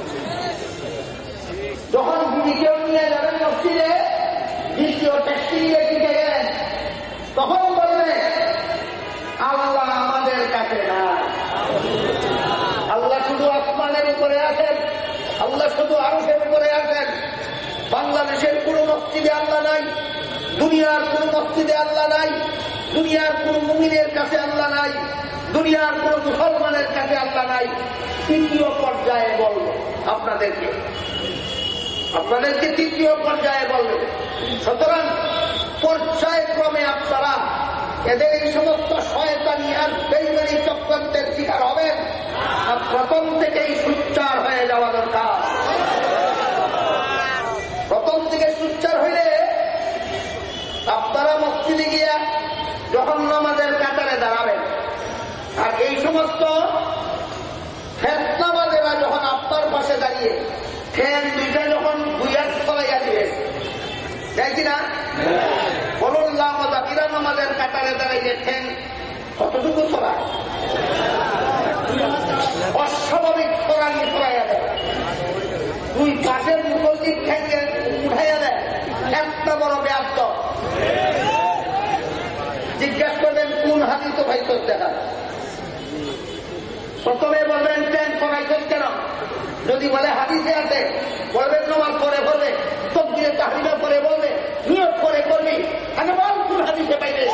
যখন ভূমিকেও নিয়ে যাবেন মসজিদে, দ্বিতীয় টেস্টিং এ টিকে গেলেন, তখন বলবে আল্লাহ আমাদের কাছে নাই, আল্লাহ শুধু আসমানের উপরে আছেন, আল্লাহ শুধু আরশের উপরে আছেন। বাংলাদেশের কোন মসজিদে আল্লাহ নাই, দুনিয়ার কোন মসজিদে আল্লাহ নাই, দুনিয়ার কোন মুমিনের কাছে আল্লাহ নাই, দুনিয়ার কোন মুসলমানের কাছে আল্লাহ নাই। তৃতীয় পর্যায়ে বলবে আপনাদেরকে তৃতীয় পর্যায়ে বলবে। সুতরাং পর্যায়ক্রমে আপনারা এদের এই সমস্ত শয়তানি আর বেঈমানি চক্রান্তের শিকার হবেন, আর প্রথম থেকেই সুচ্চার হয়ে যাওয়া দরকার। প্রথম থেকে সুচ্চার হইলে আপনারা মসজিদে গিয়া যখন নামাজের কাতারে দাঁড়াবেন, আর এই সমস্ত ফেতনাবাজেরা যখন আপনার পাশে দাঁড়িয়ে ঠ্যাং দুইটা যখন দুইয়ার ছড়াইয়া দিবে, তাই কিনা বলুন, লামাজাকিরা নামাজের কাতারে দাঁড়াইয়ে ঠ্যাং কতটুকু ছড়ায়? অস্বাভাবিক ছড়ানি ছড়াইয়া দেয়, দুই পাশের মুসল্লির ঠ্যাঙ্গে উঠাইয়া দেয়। একটা বড় ব্যাপ্ত জিজ্ঞাসা করবেন কোন হাদিস তো ভাই তোর দেখা। প্রথমে বলবেন ঠ্যাং ছড়াইছেন কেন? যদি বলে হাদিসে আছে, বলবেন নামাজ পরে বলবে, তকবীরে তাহরিমা পরে বলবে, নিয়ত করে করবি, আগে বল কোন হাদিসে পাইবে।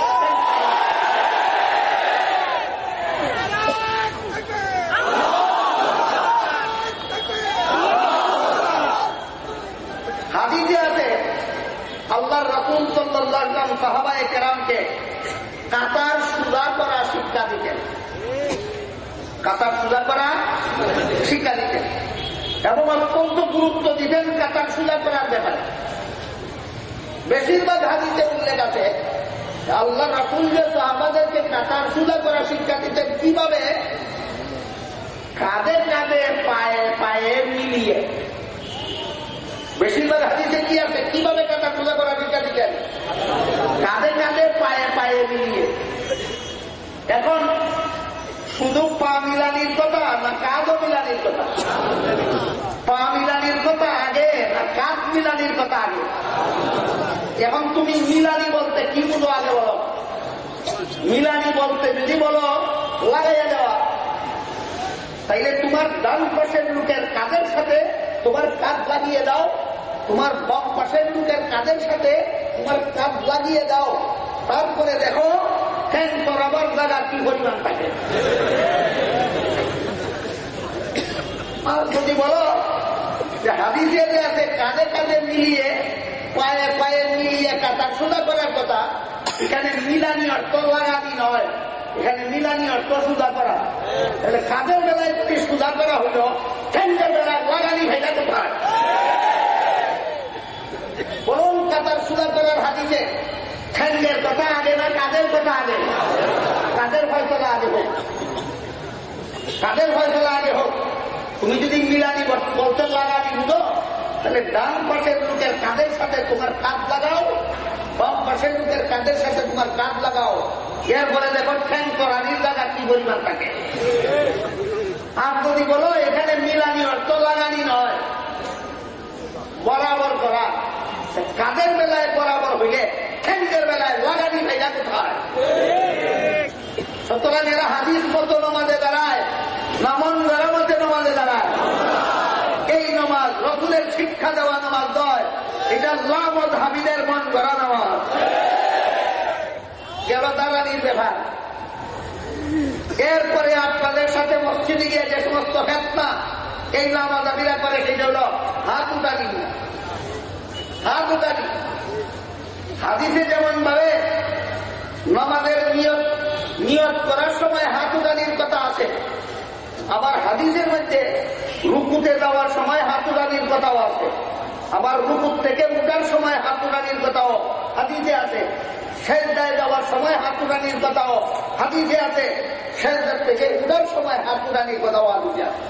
হাদিসে আছে আল্লাহর রাসূল সাল্লাল্লাহু আলাইহি ওয়াসাল্লাম সাহাবায়ে কেরামকে কাতার সুজা করা শিক্ষা দিতেন, কাতার সুজা করা শিক্ষা দিতেন, এবং অত্যন্ত গুরুত্ব দিতেন কাতার সুজা করার ব্যাপারে। বেশিরভাগ হাদিসে উল্লেখ আছে আল্লাহ রাসূল যে সাহাবাদেরকে কাতার সুজা করা শিক্ষা দিতেন কিভাবে? কাঁধে কাঁধে পায়ে পায়ে মিলিয়ে। বেশিরভাগ হাদিসে কি আছে কিভাবে কাতার সুজা করা শিক্ষা দিতেন? কাঁধে কাঁধে পায়ে পায়ে মিলিয়ে। এখন শুধু পা মিলানির কথা না কাঁধও মিলানির কথা? পা মিলানির কথা আগে না কাঁধ মিলানির কথা আগে? এখন তুমি মিলানি বলতে কি বুঝো আগে বলো? মিলানি বলতে যদি বলো লাগাইয়া দেওয়া, তাইলে তোমার ডান পাশের লোকের কাঁধের সাথে তোমার কাঁধ লাগিয়ে দাও, তোমার বাম পাশের লোকের কাঁধের সাথে তোমার কাঁধ লাগিয়ে দাও, তারপরে দেখো ঠ্যাং তরাবার জায়গা কি পরিমাণ থাকে। আর যদি বলো যে হাদিসে যে আছে কাঁধে কাঁধে মিলিয়ে পায়ে পায়ে মিলিয়ে কাতার সোজা করার কথা, এখানে মিলানি অর্থ লাগানি নয়, এখানে মিলানি অর্থ সোজা করা। তাহলে কাঁধের বেলায় যদি সোজা করা হলো, ঠ্যাংয়ের বেলায় লাগানি ভেজা কোথায়? বরং কাতার সুদা করার হাদিসে ঠ্যাঙ্গের কথা আগে না কাদের কথা আগে? কাদের ফয়সলা আগে হোক, কাদের ফয়সলা আগে হোক। তুমি যদি মিলানি বলতে লাগানি বুঝো, তাহলে ডান পাশের লোকের কাঁধের সাথে তোমার কাঁধ লাগাও, বাম পাশের লোকের কাঁধের সাথে তোমার কাঁধ লাগাও, এরপরে দেখো ঠ্যাং করানির জায়গা কি পরিমাণ থাকে। আর যদি বলো এখানে মিলানি অর্থ লাগানি নয়, বরাবর করা, কাঁধের বেলায় বরাবর হইলে ঠ্যাঙ্গের বেলায় লাগানি ভেজা কোথায়? সুতরাং এরা হাদিস মতো নমাজে দাঁড়ায় না মন গড়া মতে নমাজে দাঁড়ায়? এই নমাজ রসুলের শিক্ষা দেওয়া নামাজ নয়, এটা লামদ হাবিদের মন গড়া নামাজ। গেল দাঁড়ানির ব্যাপার। এরপরে আপনাদের সাথে মসজিদে গিয়ে যে সমস্ত ফেতনা এই নামাজ আবিরা করে, সেটা হল হাত উঠানি। হাত উঠানি হাদিসে যেমন ভাবে নামাজের নিয়ত করার সময় হাত উঠানির কথা আছে, আবার হাদিসের মধ্যে রুকুতে যাওয়ার সময় হাত উঠানির কথাও আছে, আবার রুকুত থেকে উঠার সময় হাত উঠানির কথাও হাদিসে আছে, সেজদায় যাওয়ার সময় হাত উঠানির কথাও হাদিসে আছে, সেজদা থেকে উঠার সময় হাত উঠানির কথাও হাদিসে আছে।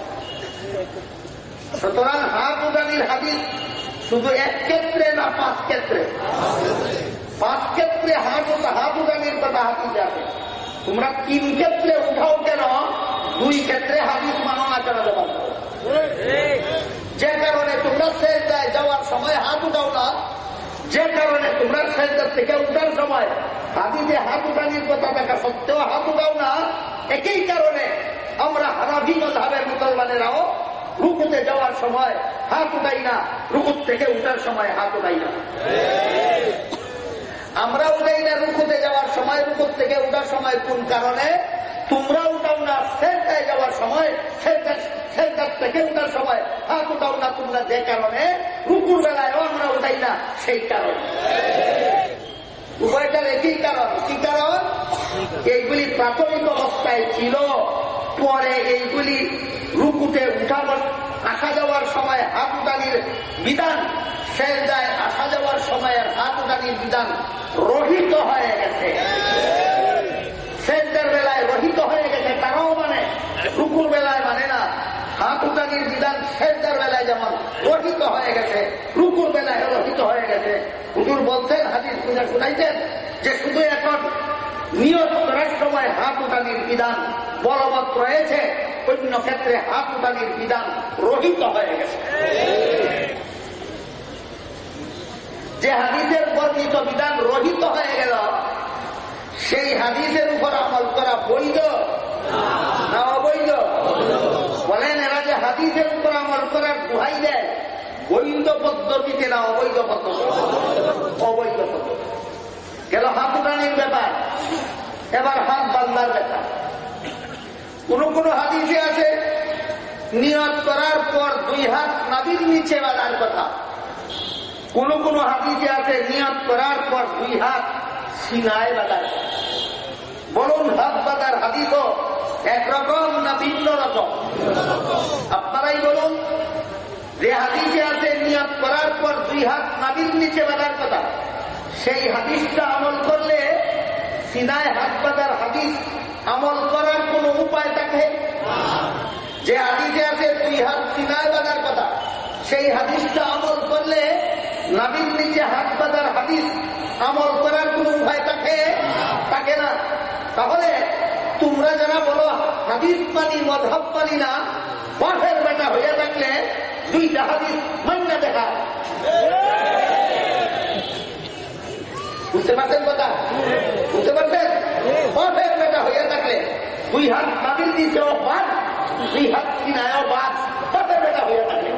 সুতরাং হাত উঠানির হাদিস শুধু এক ক্ষেত্রে না 5 ক্ষেত্রে? 5 ক্ষেত্রে হাত উঠানির কথা হাদিসে আছে। তোমরা 3 ক্ষেত্রে উঠাও কেন, 2 ক্ষেত্রে হাদিস মানো না কেন? যে কারণে তোমরা সেজদায় যাওয়ার সময় হাত উঠাও না, যে কারণে তোমরা সেজদা থেকে উঠার সময় হাদিসে হাত উঠানির কথা দেখা সত্ত্বেও হাত উঠাও না, একই কারণে আমরা হানাফি মাযহাবের মুসলমানেরাও রুকুতে যাওয়ার সময় হাত উঠাই না, রুকুত থেকে উঠার সময় হাত উঠাই না। আমরা উঠাই না রুকুতে যাওয়ার সময়, রুকুত থেকে উঠার সময় কোন কারণে? তোমরা উঠাও না সেজদায় যাওয়ার সময়, সেজদা থেকে উঠার সময় হাত উঠাও না তোমরা যে কারণে, রুকুর বেলায়ও আমরা উঠাই না সেই কারণে। উভয়টার একই কারণ। কি কারণ? এইগুলি প্রাথমিক অবস্থায় ছিল, পরে এইগুলি রুকুতে উঠা আসা যাওয়ার সময় হাত উঠানির বিধান, সেজদায় আসা যাওয়ার সময়ের হাত উঠানির বিধান রহিত হয়ে গেছে। সেজদার বেলায় রহিত হয়ে গেছে, তারাও মানে, রুকুর বেলায় মানে না। হাত উঠানির বিধান সেজদার বেলায় যেমন রহিত হয়ে গেছে, রুকুর বেলায় রহিত হয়ে গেছে। হুজুর বলছেন, হাদিস শুনাইতেন যে শুধু এখন নিয়ত করার সময় হাত উঠানির বিধান বলবৎ রয়েছে, অন্য ক্ষেত্রে হাত উঠানির বিধান রহিত হয়ে গেছে। যে হাদিসের বর্ণিত বিধান রহিত হয়ে গেল, সেই হাদিসের উপর আমল করা বৈধ না অবৈধ? বলেন, এরা যে হাদিসের উপর আমল করার দোহাই দেয়, বৈধ পদ্ধতিতে না অবৈধ পদ্ধতি? অবৈধ পদ্ধতি। গেল হাত উঠানির ব্যাপার। এবার হাত বান্ধার ব্যাপার। কোন কোন হাদিসে আছে নিয়ত করার পর 2 হাত নাভির নিচে বাঁধার কথা, কোন কোন হাদিসে আছে নিয়ত করার পর 2 হাত সিনায় বাঁধার কথা। বলুন, হাত বাঁধার হাদিসও একরকম না ভিন্ন রকম? আপনারাই বলুন। যে হাদিসে আছে নিয়ত করার পর 2 হাত নাভির নিচে বাঁধার কথা, সেই হাদিসটা আমল করলে সিনায় হাত বাঁধার হাদিস আমল করার কোন উপায় থাকে? যে হাদিসে আছে 2 হাত সিনায় বাঁধার কথা, সেই হাদিসটা আমল করলে নাভির নিচে হাত বাঁধার হাদিস আমল করার কোন উপায় থাকে? থাকে না। তাহলে তোমরা যারা বলো হাদিস মানি, মযহাব মানি না, বাপের বেটা হয়ে থাকলে 2টা হাদিস মান্য দেখা। বুঝতে পারছেন কথা? বুঝতে পারছেন? বাপের বেটা হয়ে থাকলে 2 হাত নাভির নিচেও বাদ, 2 হাত সিনায়ও বাদ, বাপের বেটা হয়ে থাকলে।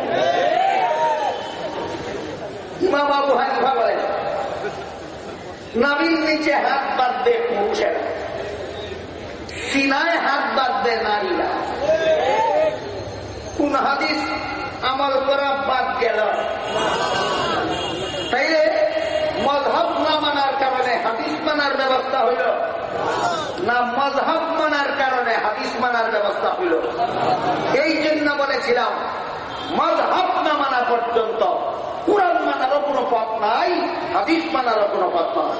ইমাম আবু হানিফা বলেন, নাভির নিচে হাত বাঁধবে পুরুষেরা, সিনায় হাত বাঁধবে নারীরা। কোন হাদিস আমল করা বাদ গেল? তাইলে মযহাব না মানার কারণে হাদিস মানার ব্যবস্থা হইল না মযহাব মানার কারণে হাদিস মানার ব্যবস্থা হইল? এই জন্য বলেছিলাম, মযহাব না মানা পর্যন্ত কুরআন মানারও কোন পথ নাই, হাদিস মানারও কোনো পথ নাই।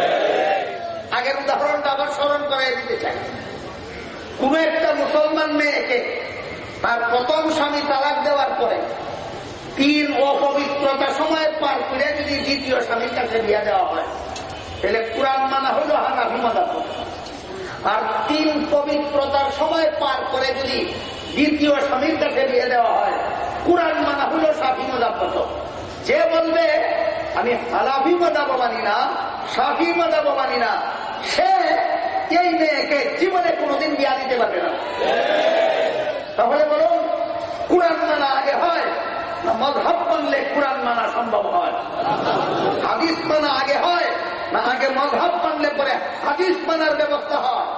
আগের উদাহরণটা আবার স্মরণ করে দিতে চাই। কোন একটা মুসলমান মেয়েকে তার প্রথম স্বামী তালাক দেওয়ার পরে 3 অপবিত্রতা সময় পার করে যদি দ্বিতীয় স্বামীর কাছে বিয়ে দেওয়া হয়, তাহলে কোরআন মানা হইল হানাফি মাযহাব। আর 3 পবিত্রতার সময় পার করে যদি দ্বিতীয় স্বামীর কাছে বিয়ে দেওয়া হয়, কোরআন মানা হইল শাফি মাযহাব। যে বলবে আমি হানাফি মাযহাব মানি না, শাফি মাযহাব মানি না, সে এই মেয়েকে জীবনে কোনোদিন বিয়া দিতে পারবে না। তাহলে বলুন, কোরআন মানা আগে হয় না মাযহাব মানলে কোরআন মানা সম্ভব হয়? হাদিস মানা আগে হয় না আগে মাযহাব মানলে পরে হাদিস মানার ব্যবস্থা হয়?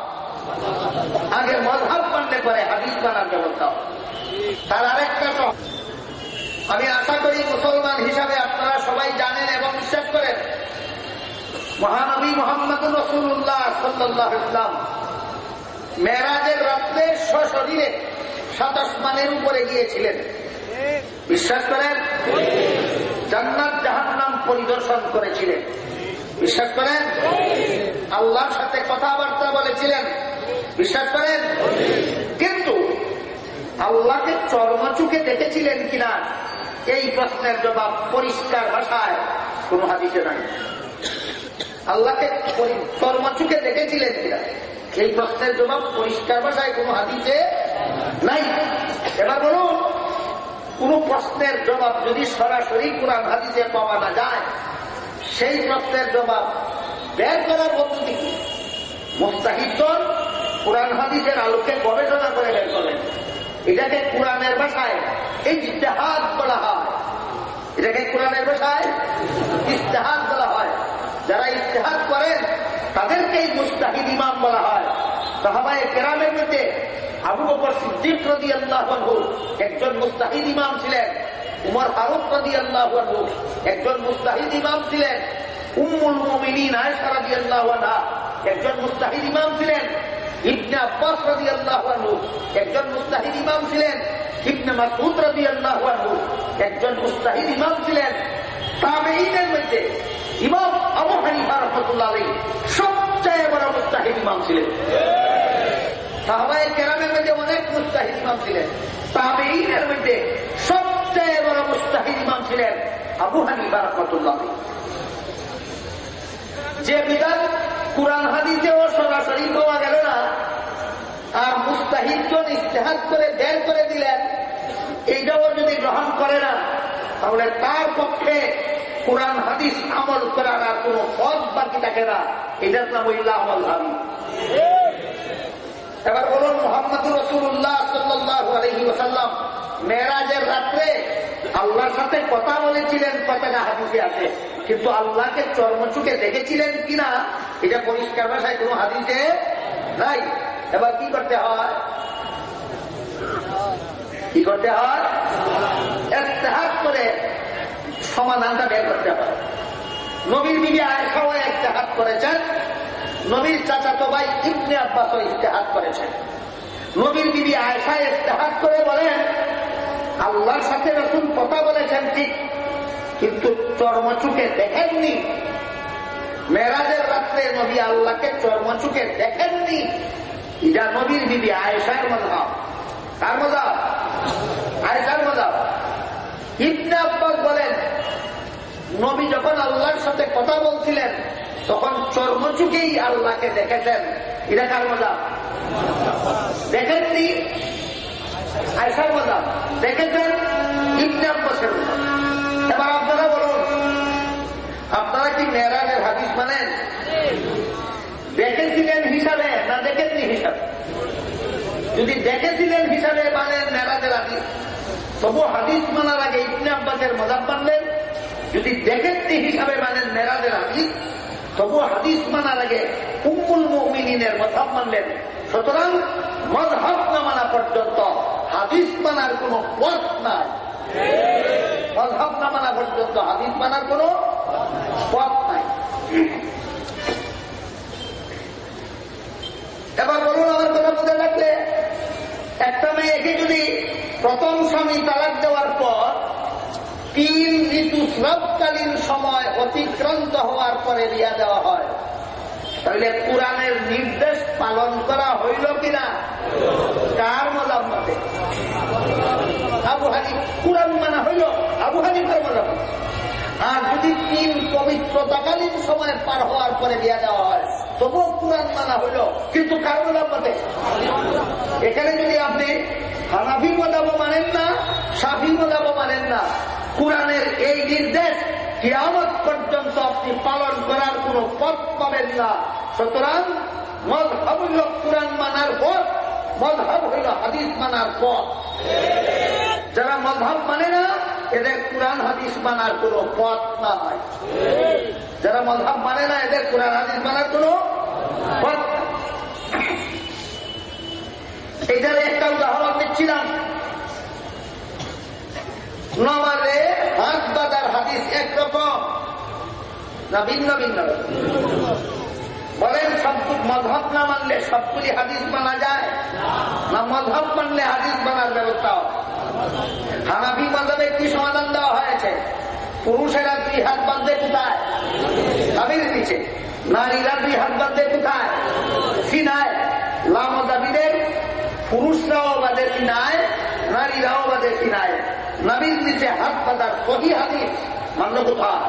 আগে মাযহাব মানলে পরে হাদিস মানার ব্যবস্থা হয়। তার আরেকটা তো আমি আশা করি মুসলমান হিসাবে আপনারা সবাই জানেন এবং বিশ্বাস করেন, মহানবী মুহাম্মদুর রাসূলুল্লাহ সাল্লাল্লাহু আলাইহি ওয়াসাল্লাম মেরাজের রাতে সশরীরে 7 আসমানের উপরে গিয়েছিলেন। বিশ্বাস করেন? জান্নাত জাহান্নাম পরিদর্শন করেছিলেন। বিশ্বাস করেন? আল্লাহর সাথে কথাবার্তা বলেছিলেন। বিশ্বাস করেন? কিন্তু আল্লাহকে চর্মচুকে দেখেছিলেন কিনা এই প্রশ্নের জবাব পরিষ্কার ভাষায় কোন হাদিসে নাই। আল্লাহকে চর্মচুকে দেখেছিলেন কিনা এই প্রশ্নের জবাব পরিষ্কার ভাষায় কোন হাদিসে নাই। এবার বলুন, কোন প্রশ্নের জবাব যদি সরাসরি কোরআন হাদিসে পাওয়া না যায়, সেই প্রশ্নের জবাব বের করার পদ্ধতি কি? মুস্তাহিদগণ কোরআন হাদিসের আলোকে গবেষণা করে বের করেন। এটাকে কোরআনের ভাষায় ইজতিহাদ বলা হয়। এটাকে কোরআনের ভাষায় ইজতিহাদ বলা হয়। যারা ইজতিহাদ করেন তাদেরকেই মুস্তাহিদ ইমাম বলা হয়। সাহাবায়ে কেরামের মধ্যে আবু বকর সিদ্দিক রাদিয়াল্লাহু আনহু একজন মুস্তাহিদ ইমাম ছিলেন। উমর ফারুক রাদিয়াল্লাহু আনহু একজন মুস্তাহিদ ইমাম ছিলেন। উম্মুল মুমিনিন আয়েশা রাদিয়াল্লাহু আনহা একজন মুস্তাহিদ ইমাম ছিলেন। ইবনে আব্বাস রাদিয়াল্লাহু আনহু একজন মুস্তাহিদ ইমাম ছিলেন। ইবনে মাসউদ রাদিয়াল্লাহু আনহু একজন মুস্তাহিদ ইমাম ছিলেন। তাবেঈনের মধ্যে ইমাম আবু হানিফা রাহমাতুল্লাহ আলাইহি সবচেয়ে বড় মুস্তাহিদ ইমাম ছিলেন। সাহাবায়ে কেরামের মধ্যে অনেক মুস্তাহিদ ইমাম ছিলেন। তাবেঈনের মধ্যে সবচেয়ে বড় মুস্তাহিদ ইমাম ছিলেন আবু হানিফা রাহমাতুল্লাহ আলাইহি। যে বিধান কুরআন হাদিসেও সরাসরি পাওয়া গেল না, আর মুস্তাহিদগণ ইজতিহাদ করে বের করে দিলেন, এইটাও যদি গ্রহণ করে না, তাহলে তার পক্ষে কোরআন হাদিস আমল করার আর কোন পথ বাকি থাকে না। এটার নাম হইল আমল হাবি। এবার বলুন, মুহাম্মদুর রাসূলুল্লাহ সাল্লাল্লাহু আলাইহি ওয়াসাল্লাম মেরাজের রাত্রে আল্লাহর সাথে কথা বলেছিলেন, কথাটা হাদিসে আছে, কিন্তু আল্লাহকে চর্মচুকে দেখেছিলেন কিনা এটা পরিষ্কার ভাষায় কোন হাদিসে নাই। এবার কি করতে হয়? কি করতে হয়? ইজতিহাদ করে সমাধানটা বের করতে হয়। নবীর বিবি আয়েশাও ইজতিহাদ করেছেন, নবীর চাচাতো ভাই ইবনে আব্বাসও ইজতিহাদ করেছেন। নবীর বিবি আয়েশা ইজতিহাদ করে বলেন, আল্লাহর সাথে রাসূল কথা বলেছেন ঠিক, কিন্তু চর্মচুকে দেখেননি। মেরাজের রাত্রে নবী আল্লাহকে চর্মচুকে দেখেননি। এটা নবীর বিবি আয়েশার মাযহাব। কার মাযহাব? আয়েশার মাযহাব। ইবনে আব্বাস বলেন, নবী যখন আল্লাহর সাথে কথা বলছিলেন তখন চর্মচুকেই আল্লাহকে দেখেছেন। এটা কার মাযহাব? দেখেননি আয়েশার মাযহাব, দেখেছেন ইবনে আব্বাসের মাযহাব। এবার আপনারা বলুন, আপনারা কি মেরাজের হাদিস মানেন? দেখেছিলেন হিসাবে না দেখেননি হিসাবে? যদি দেখেছিলেন হিসাবে মানেন মেরাজের হাদিস, তবু হাদিস মানার আগে ইবনে আব্বাসের মাযহাব মানলেন। যদি দেখেননি হিসাবে মানেন মেরাজের হাদিস, তবু হাদিস মানার আগে উম্মুল মুমিনিনের মাযহাব মানলেন। সুতরাং মাযহাব না মানা পর্যন্ত হাদিস মানার কোন পথ নাই। মাযহাব না মানা পর্যন্ত হাদিস মানার কোন পথ নাই। এবার বলুন, আমার কথা বুঝে থাকলে, একটা মেয়েকে যদি প্রথম স্বামী তালাক দেওয়ার পর 3 ঋতুস্রাবকালীন সময় অতিক্রান্ত হওয়ার পরে বিয়া দেওয়া হয়, তাহলে কোরআনের নির্দেশ পালন করা হইল কিনা? কার মজাব মতে? আবু হানিফা। কোরআন মানা হইল আবু হানিফার মজাব। আর যদি 3 পবিত্রতাকালীন সময় পার হওয়ার পরে বিয়া দেওয়া হয় তবুও কোরআন মানা হইল, কিন্তু কার মজাব মতে? এখানে যদি আপনি হানাফি মজাবও মানেন না, শাফি মজাবও মানেন না, কোরআনের এই নির্দেশ কিয়ামত পর্যন্ত আপনি পালন করার কোন পথ পাবেন না। সুতরাং মযহাব হইল কোরআন মানার পথ, মযহাব হইল হাদিস মানার পথ। যারা মযহাব মানে না এদের কোরআন হাদিস মানার কোন পথ না হয়। যারা মযহাব মানে না এদের কোরআন হাদিস মানার কোন পথ। এটার একটা উদাহরণ দিচ্ছিলাম। নমাজে হাত বাঁধার হাদিস একরকম না ভিন্ন ভিন্ন? বলেন সব মযহাব না মানলে সবগুলি হাদিস মানা যায় না? মযহাব মানলে হাদিস মানার ব্যবস্থা? হানাফি মযহাবে কি সমাধান দেওয়া হয়েছে? পুরুষেরা 2 হাত বাঁধে কোথায়? কামির নিচে। নারীরা 2 হাত বাঁধে কোথায়? সিনায়। লামদাবিদের পুরুষরাও বাঁধে সিনায়, নারীরাও বাঁধে সিনায়। নবীর নিচে হাত বাঁধার সহি হাদিস মান্য কোথায়?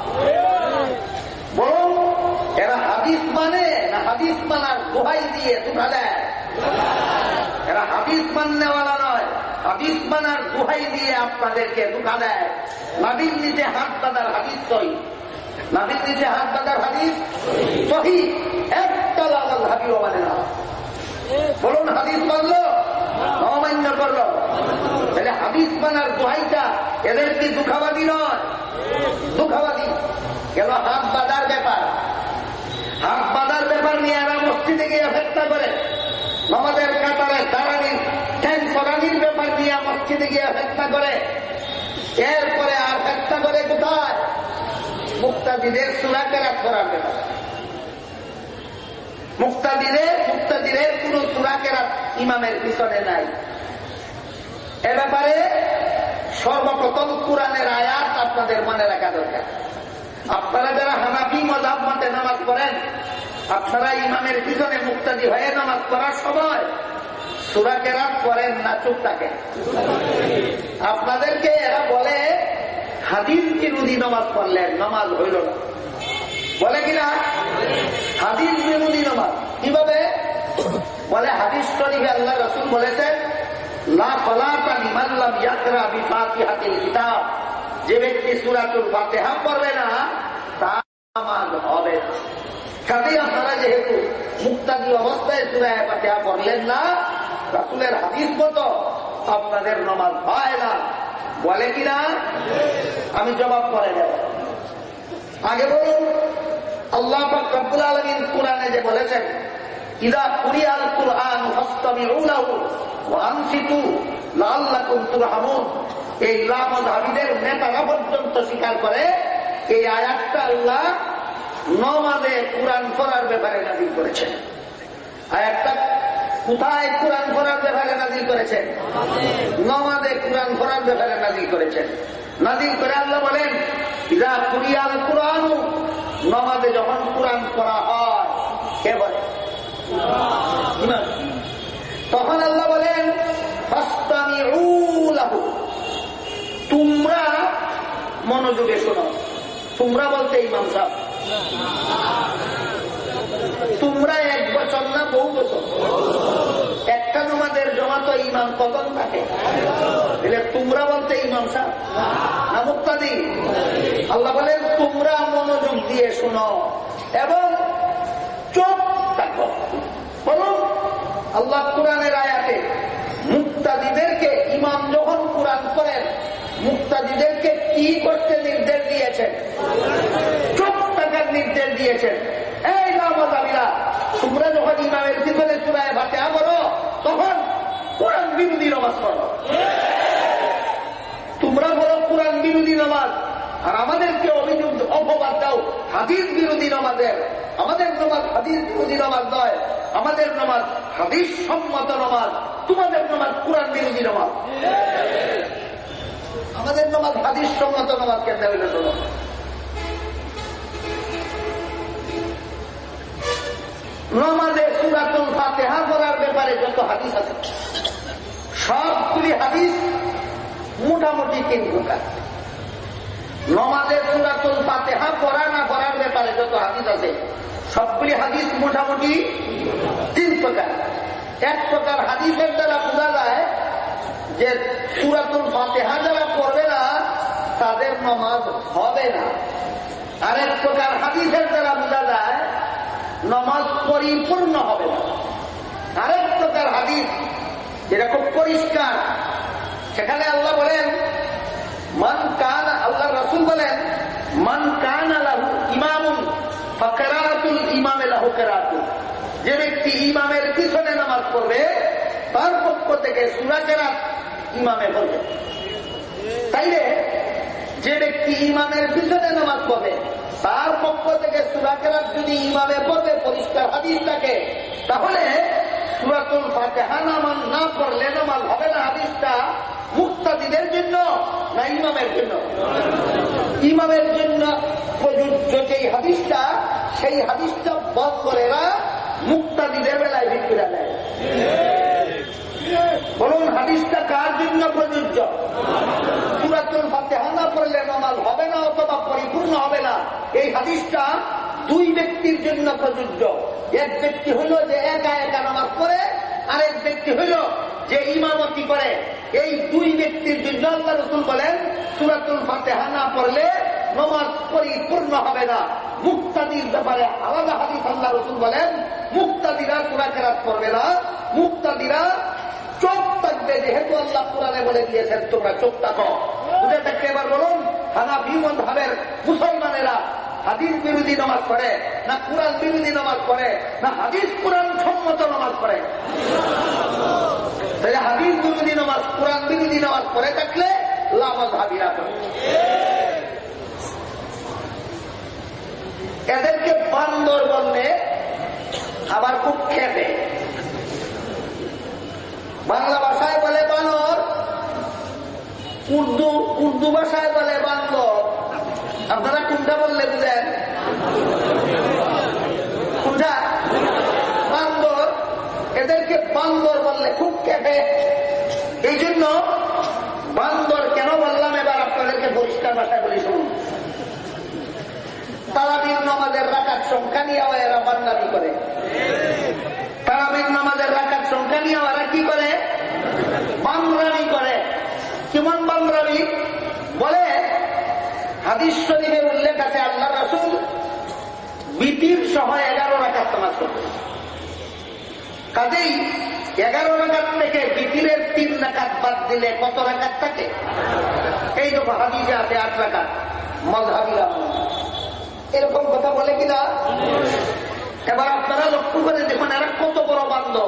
বরং এরা হাদিস মানে না হাদিস মানার দোহাই দিয়ে ধোঁকা দেয়? এরা হাদিস মাননেওয়ালা নয়, হাদিস মানার দোহাই দিয়ে আপনাদেরকে ধোঁকা দেয়। নবীর নিচে হাত বাঁধার হাদিস সহি, নবীর নিচে হাত বাঁধার হাদিস সহি, একটা লাগাল হাবিও মানে না। বলুন হাদিস মানলো অমান্য করলো, তাহলে হাদিস মানার দোহাইটা এদের কি দুঃখাবাদী নয়? দুঃখাবাদী। গেল হাত বাঁধার ব্যাপার। হাত বাঁধার ব্যাপার নিয়ে এরা মসজিদে গিয়ে ফেতনা করে। আমাদের কাতারে দাঁড়ানির ঠ্যাং পরানির ব্যাপার নিয়ে মসজিদে গিয়ে ফেতনা করে। এরপরে আর ফেতনা করে কোথায়? মুক্তাদিদের সূরা কেরাত করার ব্যাপার। মুক্তাদিদের কোন সূরা কেরাত ইমামের পিছনে নাই। এ ব্যাপারে সর্বপ্রথম কোরআনের আয়াত আপনাদের মনে রাখা দরকার। আপনারা যারা হানাফি মযহাব মতে নামাজ পড়েন, আপনারা ইমামের পিছনে মুক্তাদি হয়ে নামাজ পড়ার সময় সূরা কেরাত পড়েন না চুপ থাকেন? আপনাদেরকে এরা বলে হাদিস বিরোধী নামাজ পড়লেন, নামাজ হইল না। বলে কিনা? হাদিস বিরোধী নামাজ। কিভাবে বলে? হাদিস শরীফে আল্লাহ রাসূল বলেছেন লা সালাতা লিমান লাম ইয়াকরা বিফাতিহাতিল কিতাব, যে ব্যক্তি সূরাতুল ফাতিহা পড়বে না তার নামাজ হবে না। কাজেই আপনারা যেহেতু মুক্তাদি অবস্থায় সূরা ফাতিহা পড়লেন না, রাসূলের হাদিস মতো আপনাদের নামাজ হয় না। বলে কিনা? আমি জবাব করে দেব। আগে বলুন, আল্লাহ পাক রব্বুল আলামিন কোরআনে যে বলেছেন ইযা কুরিআল কুরআন ফাসতামিউ লাহু ওয়া আনসিতু লাআল্লাকুম তুরহামুন, এই লামযহাবীদের নেতারা পর্যন্ত স্বীকার করে এই আয়াতটা আল্লাহ নামাজে কোরআন পড়ার ব্যাপারে নাযিল করেছেন। আয়াতটা কোথায় কোরআন পড়ার ব্যাপারে নাযিল করেছেন? নামাজে কোরআন পড়ার ব্যাপারে নাযিল করেছেন। নাযিল করে আল্লাহ বলেন ইযা কুরিআল কুরআন, নামাজে যখন কোরআন পড়া হয়, কে বলে? ইমাম। তখন আল্লাহ বলেন ফাসতামিউ লাহু, তোমরা মনোযোগে শোনো। তোমরা বলতে ইমাম সাহেব, তোমরা 1 বছর না বহু বছর? একটা নামাজের জমাত ইমাম কখন থাকে? তোমরা বলতে ইমাম সাহেব না মুক্তাদি? আল্লাহ বলেন তোমরা মনোযোগ দিয়ে শোনো এবং চুপ থাকো। বলুন, আল্লাহ কোরআনের আয়াতে মুক্তাদিদেরকে ইমাম যখন কোরআন করেন, মুক্তাদিদেরকে কি করতে নির্দেশ দিয়েছেন? চুপ থাকার নির্দেশ দিয়েছেন। এই লামযহাবীরা, তোমরা যখন ইমামের পিছনে সূরা ফাতিহা পড়ো তখন কোরআন বিরোধী নামাজ পড়ো। তোমরা বলো কোরআন বিরোধী নামাজ, আর আমাদেরকে অভিযোগ অপবাদ দাও হাদিস বিরোধী নামাজের। আমাদের নামাজ হাদিস বিরোধী নামাজ নয়, আমাদের নামাজ হাদিস সম্মত নামাজ। তোমাদের নামাজ কোরআন বিরোধী নামাজ। আমাদের নামাজ হাদিস সম্মত নামাজ কেন হইল শোনো। নামাজে সূরাতুল ফাতিহা পড়ার ব্যাপারে যত হাদিস আছে সবগুলি হাদিস মোটামুটি 3 প্রকার। নামাজে সূরাতুল ফাতিহা পড়া না পড়ার ব্যাপারে যত হাদিস আছে সবগুলি হাদিস মোটামুটি 3 প্রকার। এক প্রকার হাদিসের দ্বারা বোঝা যায় যে সূরাতুল ফাতিহা যারা পড়বে না তাদের নামাজ হবে না। আরেক প্রকার হাদিসের দ্বারা বোঝা যায় নামাজ পরিপূর্ণ হবে না। আরেক প্রকার হাদিস যেটা খুব পরিষ্কার, সেখানে আল্লাহ বলেন মান কান, আল্লাহ রাসূল বলেন মান কানা লাহু ইমামুন ফাকিরাতুল ইমামে লাহু কিরাতুন, যে ব্যক্তি ইমামের পিছনে নামাজ পড়বে তার পক্ষ থেকে সূরা কিরাত ইমামে পড়বে। তাইলে যে ব্যক্তি ইমামের পিছনে নামাজ পড়বে তার পক্ষ থেকে সূরা কিরাত যদি ইমামে পড়বে পরিষ্কার হাদিস থাকে, তাহলে সূরাতুল ফাতিহা নামাজ না পড়লে নামাজ হবে না। হাদিসটা মুক্তাদিদের জন্য না ইমামের জন্য? ইমামের জন্য প্রযোজ্য যেই হাদিসটা, সেই হাদিসটা বন্ধ করে না মুক্তাদিদের বেলায় ভিতরে নেয়। বলুন হাদিসটা কার জন্য প্রযোজ্য? সূরাতুল ফাতিহা না পড়লে নামাজ হবে না অথবা পরিপূর্ণ হবে না, এই হাদিসটা 2 ব্যক্তির জন্য প্রযোজ্য। এক ব্যক্তি হইল যে একা একা নামাজ পড়ে, আরেক ব্যক্তি হইল যে ইমামতি করে। এই 2 ব্যক্তির জন্য আল্লাহ রাসূল বলেন সূরাতুল ফাতিহা না পড়লে নামাজ পরিপূর্ণ হবে না। মুক্তাদির ব্যাপারে আলাদা হাদিস আল্লাহ রাসূল বলেন মুক্তাদিরা সূরা কিরাত পড়বে না, মুক্তাদিরা চোখ থাকবে। যেহেতু আল্লাহ কোরআনে বলে দিয়েছেন তোমরা চোখ থাকো, বুঝে থাকতে এবার বলুন হানাফি মাযহাবের মুসলমানেরা হাদিস বিরোধী নামাজ পড়ে না কোরআন বিরোধী নামাজ পড়ে না হাদিস কোরআন সম্মত নামাজ পড়ে? তাহলে হাদিস বিরোধী নামাজ কোরআন বিরোধী নামাজ পড়ে থাকলে লামাযহাবিরা পড়ে। এদেরকে বান্দর বললে আবার খুব খেতে, বাংলা ভাষায় বলে বানর, উর্দু ভাষায় বলে বান্দর। আপনারা কোনটা বললে বুঝেন? কোনটা? বান্দর। এদেরকে বান্দর বললে খুব খেপে। এই জন্য বান্দর কেন বললাম এবার আপনাদেরকে পরিষ্কার ভাষায় বলি শুনুন। তারাবির নামাজের রাকাত সংখ্যা নিয়ে এরা বান্দামি করে। তারাবির নামাজের রাকাত সংখ্যা নিয়ে ওরা কি করে? বান্দরামি করে। কেমন বান্দরামি? বলে হাদিস শরীফে উল্লেখ আছে আল্লাহ রাসূল বিতির সহ 11 রাকাত নামাজ পড়তেন। কাজেই 11 রাকাত থেকে বিতিরের 3 রাকাত বাদ দিলে কত রাকাত থাকে? এই তো হাদিসে আছে 8 রাকাত। মাযহাবিরা এরকম কথা বলে কিনা? এবার আপনারা লক্ষ্য করে দেখুন এরা কত বড় বান্দর,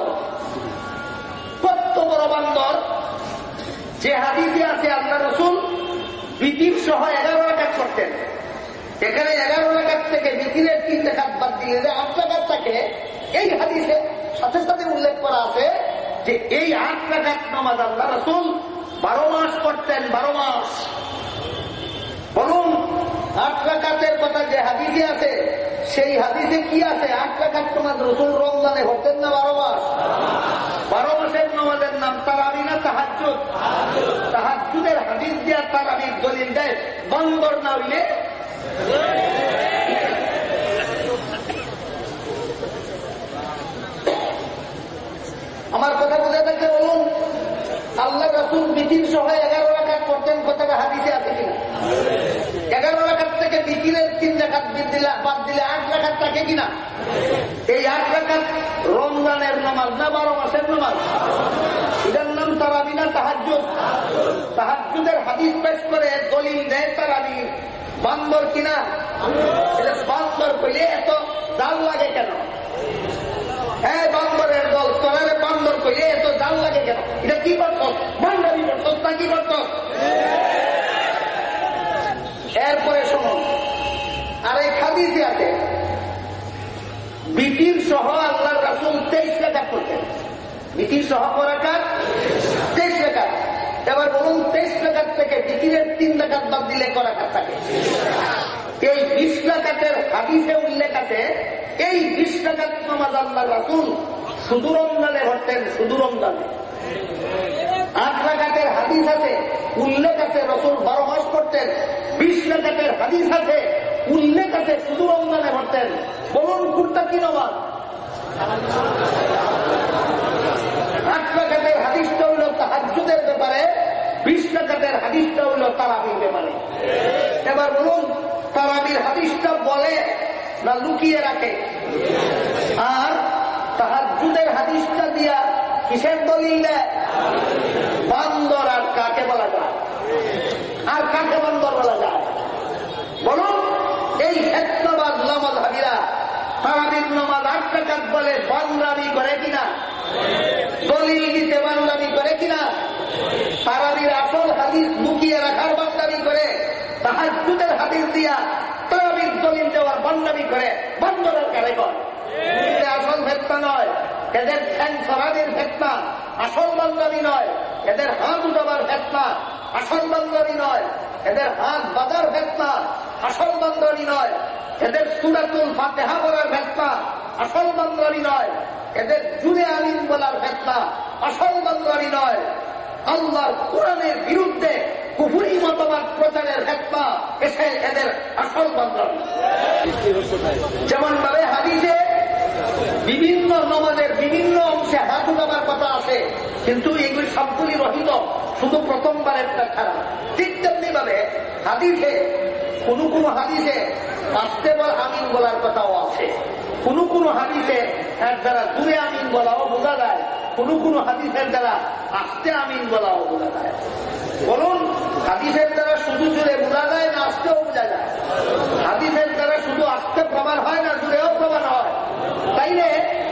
কত বড় বান্দর। যে হাদিসে আছে আল্লাহ রাসূল বিতির সহ 11 রাকাত করতেন, এখানে 11 রাকাত থেকে বিতিরের 3 রাকাত বাদ দিয়ে যে 8 রাকাত থাকে, এই হাদিসে সাথে সাথে উল্লেখ করা আছে যে এই 8 রাকাত নামাজ আল্লাহ রাসূল 12 মাস করতেন। 12 মাস। বলুন 8 রাকাতের কথা যে হাদিসে আছে সেই হাদিসে কি আছে? 8 রাকাত নামাজ রাসূল রমজানে পড়তেন না 12 মাস? 12 মাসের নামাজের নাম তারাবি না তাহাজ্জুদ? তাহাজ্জুদের হাদিস দিয়া তারাবির দলিল দেয়। বান্দর না হইলে আমার কথা বুঝে থাকলে বলুন আল্লাহ রাসূল বিতির সহ 11 রাকাত করতেন, কথাটা হাদিসে আছে কিনা? 11 রাকাত থেকে বিতিরের 3 রাকাত বাদ দিলে 8 রাকাত থাকে কিনা? এই 8 রাকাত রমজানের নামাজ না 12 মাসের নামাজ? এটার নাম তারাবি না তাহাজ্জুদ? তাহাজ্জুদের হাদিস পেশ করে দলিল দেয় তারাবি। বান্দর কিনা? বান্দর কইলে এত জাল লাগে কেন? হ্যাঁ বান্দরের দল, তোরা বান্দর কইলে এত জাল লাগে কেন? এটা কি করত? বান্দারি করত না কি করত? এরপরে শুনুন আর এই হাদিসে আছে বিতির সহ আল্লাহর রাসূল 23 রাকাত করতেন। বিতির সহ রাকাত 23 রাকাত। এবার বলুন 23 রাকাত থেকে বিকিরের 3 রাকাত বাদ দিলে ক রাকাত থাকে? এই 20 রাকাতের হাদিসে উল্লেখ আছে, এই 20 রাকাত নামাজ আল্লাহর রাসূল শুধু রমজানে পড়তেন, শুধু রমজানে। 8 রাকাতের হাদিস আছে, উল্লেখ আছে রাসূল 12 মাস পড়তেন। 20 রাকাতের হাদিস আছে, উল্লেখ আছে শুধু রমজানে পড়তেন। বলুন কোনটা কি নামাজ? 8 রাকাতের হাদিসটা হইল তাহাজ্জুদের ব্যাপারে, 20 রাকাতের হাদিসটা হইল তারাবির ব্যাপারে। এবার বলুন তারাবির হাদিসটা বলে না লুকিয়ে রাখে? আর তাহাজ্জুদের হাদিসটা দিয়া কিসের দলিল দেয়? বান্দর। আর কাকে বলা যায়? আর কাকে বান্দর বলা যায়? বলুন এই ফেতনাবাজ লামাযহাবীরা তারাবির নামাজ 8 রাকাত বলে বান্দামি করে কিনা? দলিল দিতে বান্দামি করে কিনা? তারাবির আসল হাদিস লুকিয়ে রাখার বান্দামি করে, তাহাজ্জুদের হাদিস দিয়া তারাবির দলিল দেওয়ার বান্দামি করে। বান্দরের কারিগর আসল ফেতনা নয়, এদের ঠ্যাং সরাদের ফেতনা আসল বান্দামি নয়, এদের হাত উঠাবার ফেতনা আসল বান্দামি নয়, এদের হাত বাঁধার ফেতনা আসল বান্দামি নয়, এদের সূরাতুল ফাতিহা পড়ার ফেতনা আসল বান্দামি নয়, এদের জুড়ে আমিন বলার ফেতনা আসল বান্দামি নয়, আল্লাহর কোরআনের বিরুদ্ধে কুফরি মতবাদ প্রচারের ফেতনা এসে এদের আসল বান্দামি। যেমন ভাবে হাদিসে বিভিন্ন নামাজের বিভিন্ন অংশে হাত উঠাবার কথা আছে, কিন্তু এগুলি সবগুলি রহিত, শুধু প্রথমবারেরটা ছাড়া। ঠিক তেমনি ভাবে হাদিসে কোন হাদিসে আস্তে আমিন বলার কথাও আছে, কোন হাদিসে এর দ্বারা দূরে আমিন বলাও বোঝা যায়, কোন হাদিসের দ্বারা আস্তে আমিন বলাও বোঝা যায়। বলুন হাদিসের দ্বারা শুধু জুড়ে বোঝা যায় না আস্তেও বোঝা যায়? হাদিসের দ্বারা শুধু আস্তে প্রমাণ হয় না জুড়েও প্রমাণ হয়? তাইলে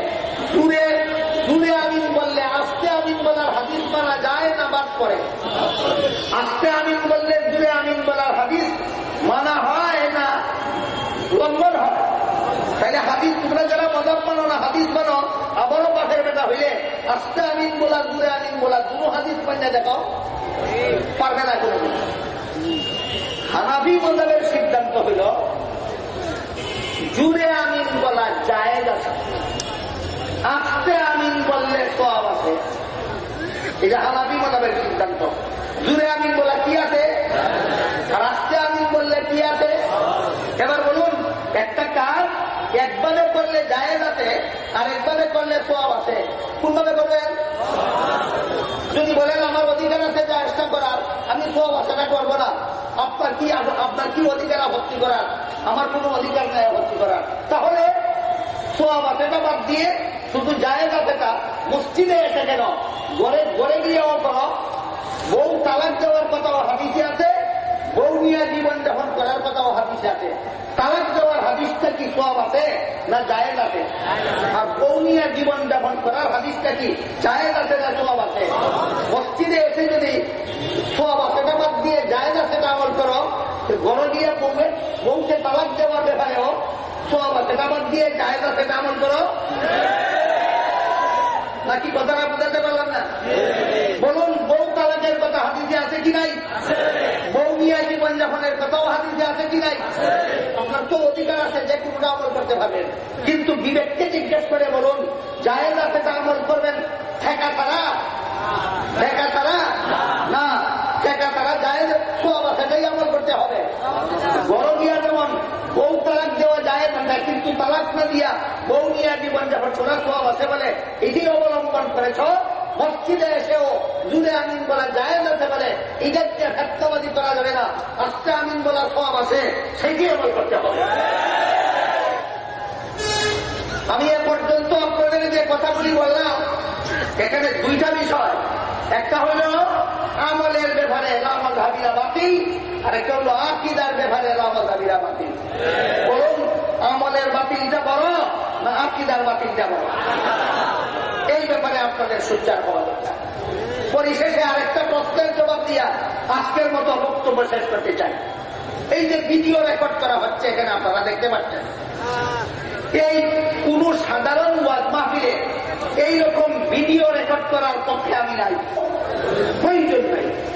দূরে আমিন বললে আস্তে আমিন বলার হাদিস মানা যায় না বাদ পড়ে? আস্তে আমিন বললে দূরে আমিন বলার হাদিস মানা হয় না লঙ্ঘন হয়? তাইলে হাদিস তোমরা যারা মজাব মানো না, হাদিস মানো, আবারও পাশের বেটা হইলে আস্তে আমিন বলা দূরে আমিন বলা দুটো হাদিস পাইনা দেখাও, পারবে না কোনো। হানাফি মাযহাবের সিদ্ধান্ত হইল জুড়ে আমিন বলা জায়েজ আছে, আস্তে আমিন বললে সওয়াব আছে। এটা হানাফি মাযহাবের সিদ্ধান্ত। জুড়ে আমিন বলা কি আছে আর আস্তে আমিন বললে কি আছে? এবার বলুন একটা কাজ একবারে করলে জায়েজ আছে আর একবারে করলে সওয়াব আছে, কোনভাবে করবেন? যদি বলেন আমার অধিকার আছে জায়েজটা করার, আমি সওয়াব আছেটা করবো না, আপনার কি অধিকার আপত্তি করার? আমার কোনো অধিকার নেই আপত্তি করার। তাহলে সওয়াব আছেটা বাদ দিয়ে শুধু জায়েজ আছেটা মসজিদে এসে কেন ঘরে গিয়েও করো। বউ তালাক দেওয়ার কথাও হাদিসে আছে, বউ নিয়ে জীবন যাপন করার কথাও হাদিসে আছে। তালাক দেওয়ার হাদিসটা কি সওয়াব আছে না জায়েজ আছে? আর বউ নিয়ে জীবন যাপন করার হাদিসটা কি জায়েজ আছে না সওয়াব আছে? মসজিদে এসে যদি সওয়াব আছেটা বাদ দিয়ে জায়েজ আছেটা আমল করো, ঘরে গিয়ে বউকে তালাক দেওয়ার ব্যাপারেও সওয়াব আছেটা বাদ দিয়ে জায়েজ আছেটা আমল করো। নাকি কথাটা বোঝাতে পারলাম না? বলুন বউ তালাকের কথা হাদিসে আছে কি নাই? বউ নিয়ে জীবন যাপনের কথাও হাদিসে আছে কি নাই? আপনার তো অধিকার আছে যে কোনটা আমল করতে পারবেন, কিন্তু বিবেককে জিজ্ঞেস করে বলুন জায়েজ আছে তা আমল করবেন ঠেকা তারা না, ঠেকা তারা জায়েজ সওয়াব আছে তাই আমল করতে হবে। বড় গিয়া যেমন বউ তালাক দেওয়া যায় না, কিন্তু তালাক না দিয়া বউ নিয়ে জীবন যাপন করার সওয়াব আছে বলে এটি অবলম্বন করেছ, মসজিদে এসেও জুড়ে আমিন বলা জায়েজ আছে বলে এটাকে ফেতনাবাজি করা যাবে না, আস্তে আমিন বলার সওয়াব আছে সেটি আমল করতে হবে। আমি এ পর্যন্ত আপনাদের যে কথাগুলি বললাম এখানে দুইটা বিষয়, একটা হল আমলের ব্যাপারে লামাযহাবীরা বাতিল, আর একটা হল আকীদার ব্যাপারে লামাযহাবীরা বাতিল। বলুন আমলের বাতিলটা বড় না আকীদার বাতিলটা বড়? এই ব্যাপারে আপনাদের সোচ্চার হওয়া দরকার। পরিশেষে আরেকটা প্রশ্নের জবাব দিয়া আজকের মতো বক্তব্য শেষ করতে চাই। এই যে ভিডিও রেকর্ড করা হচ্ছে এখানে আপনারা দেখতে পাচ্ছেন, এই কোন সাধারণ ওয়াজ মাহফিলে এইরকম ভিডিও রেকর্ড করার পক্ষে আমি নাই, প্রয়োজন নাই।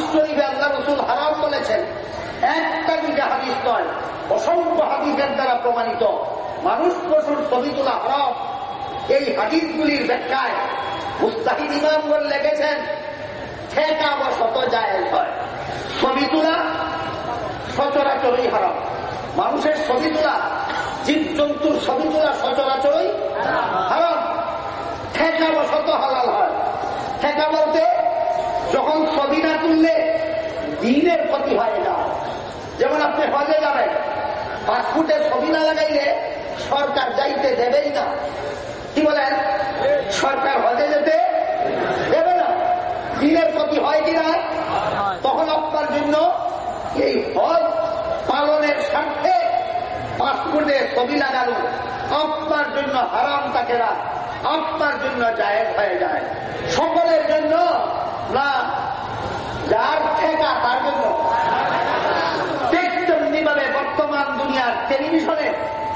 শরীফে আল্লাহ রাসূল হারাম বলেছেন। একটা দুইটা হাদিস নয়, অসংখ্য হাদিসের দ্বারা প্রমাণিত মানুষ পশুর ছবি তোলা হারাম। এই হাদিসগুলির ব্যাখ্যায় মুস্তাহিদ ইমামগণ লিখেছেন ঠেকা বশত জায়েজ হয়। ছবি তোলা সচরাচরই হারাম। মানুষের ছবি তোলা, জীবজন্তুর ছবি তোলা সচরাচরই হারাম। ঠেকা বশত হালাল হয়। ঠেকা বলতে যখন ছবি না তুললে দিনের ক্ষতি হয় না। যেমন আপনি হজে যাবেন, পাসপোর্টে ছবি না লাগাইলে সরকার যাইতে দেবেই না। কি বলেন? সরকার হজে যেতে দেবে না। দিনের ক্ষতি হয় কিনা? তখন আপনার জন্য এই হজ পালনের স্বার্থে পাসপোর্টে ছবি লাগানো আপনার জন্য হারাম থাকে না, আপনার জন্য জায়েজ হয়ে যায়। সকলের জন্য না, যার ঠেকা তার জন্য। ঠিক তেমনিভাবে বর্তমান দুনিয়ার টেলিভিশনে,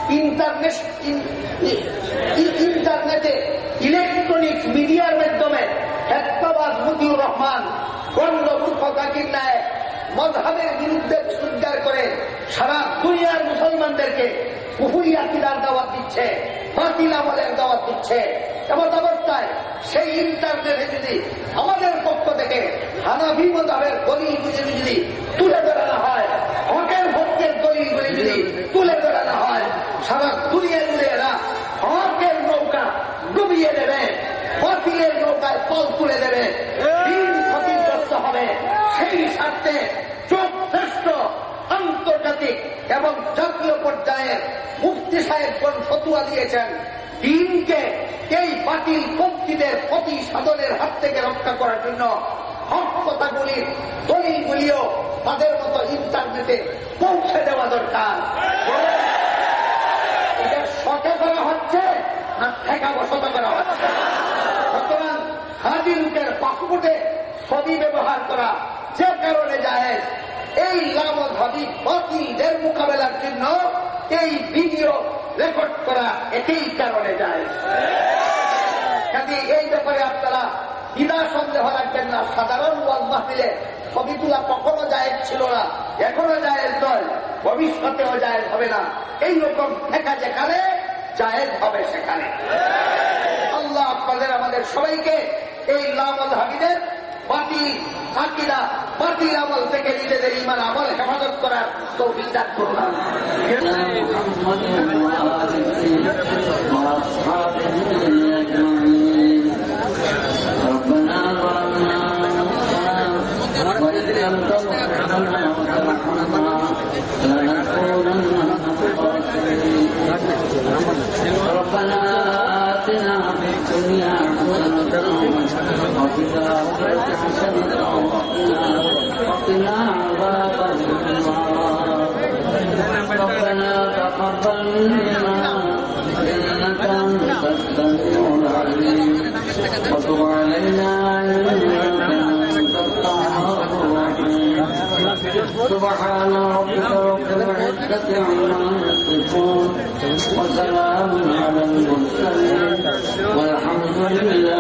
ইন্টারনেটে, ইলেকট্রনিক মিডিয়ার মাধ্যমে হেত্তাবাজ মতিউর রহমান গণ্ডমূর্খ জাকির নায়েক মযহাবের বিরুদ্ধে উদ্ধার করে সারা দুনিয়ার মুসলমানদেরকে কুফরি আকীদার দাওয়াত দিচ্ছে, বাতিল আমলের দাওয়াত দিচ্ছে। এমন অবস্থায় সেই ইন্টারনেটে যদি আমাদের পক্ষ থেকে হানাফি মযহাবের দলিলগুলি যদি তুলে ধরানো হয়, হকের পক্ষের দলিলগুলি যদি তুলে ধরানো হয়, সারা দুনিয়া জুড়ে এরা হকের নৌকা ডুবিয়ে দেবে, বাতিলের নৌকায় পল তুলে দেবে, দিন ক্ষতিগ্রস্ত হবে। সেই স্বার্থে যথেষ্ট আন্তর্জাতিক এবং জাতীয় পর্যায়ে মুফতি সাহেবগণ ফতোয়া দিয়েছেন, দিনকে এই বাতিল পন্থীদের প্রতি সাধনের হাত থেকে রক্ষা করার জন্য হক কথাগুলির দলিলগুলিও তাদের মতো ইন্টারনেটে পৌঁছে দেওয়া দরকার। এটা শখে করা হচ্ছে না ঠেকা বসত করা হচ্ছে? সুতরাং হাজি লোকের পাসপোর্টে ছবি ব্যবহার করা যে কারণে যায়, এই লামধাবী বাতিলদের মোকাবেলার জন্য এই ভিডিও রেকর্ড করা একেই কারণে যায়। কাজে এই ব্যাপারে আপনারা বিনা সন্দেহ রাখবেন না। সাধারণ ওয়াজ মাহফিলে ছবি তোলা কখনো জায়েজ ছিল না, এখনো জায়েজ নয়, ভবিষ্যতেও জায়েজ হবে না। এইরকম ঠেকা যেখানে জায়েজ হবে সেখানে। আল্লাহ আপনাদের আমাদের সবাইকে এই লামধাবীদের বাতিল আকীদা, বাতিল আমল থেকে নিজেদের ঈমান আমল হেফাজত করার তৌফিক দান করুন। ربنا آتنا في الدنيا حسنة وفي الآخرة حسنة وقنا عذاب النار. ربنا تقبل منا إنك أنت السميع العليم وتب علينا إنك أنت التواب الرحيم. سبحان ربك رب العزة عما يصفون وسلام على المرسلين والحمد لله.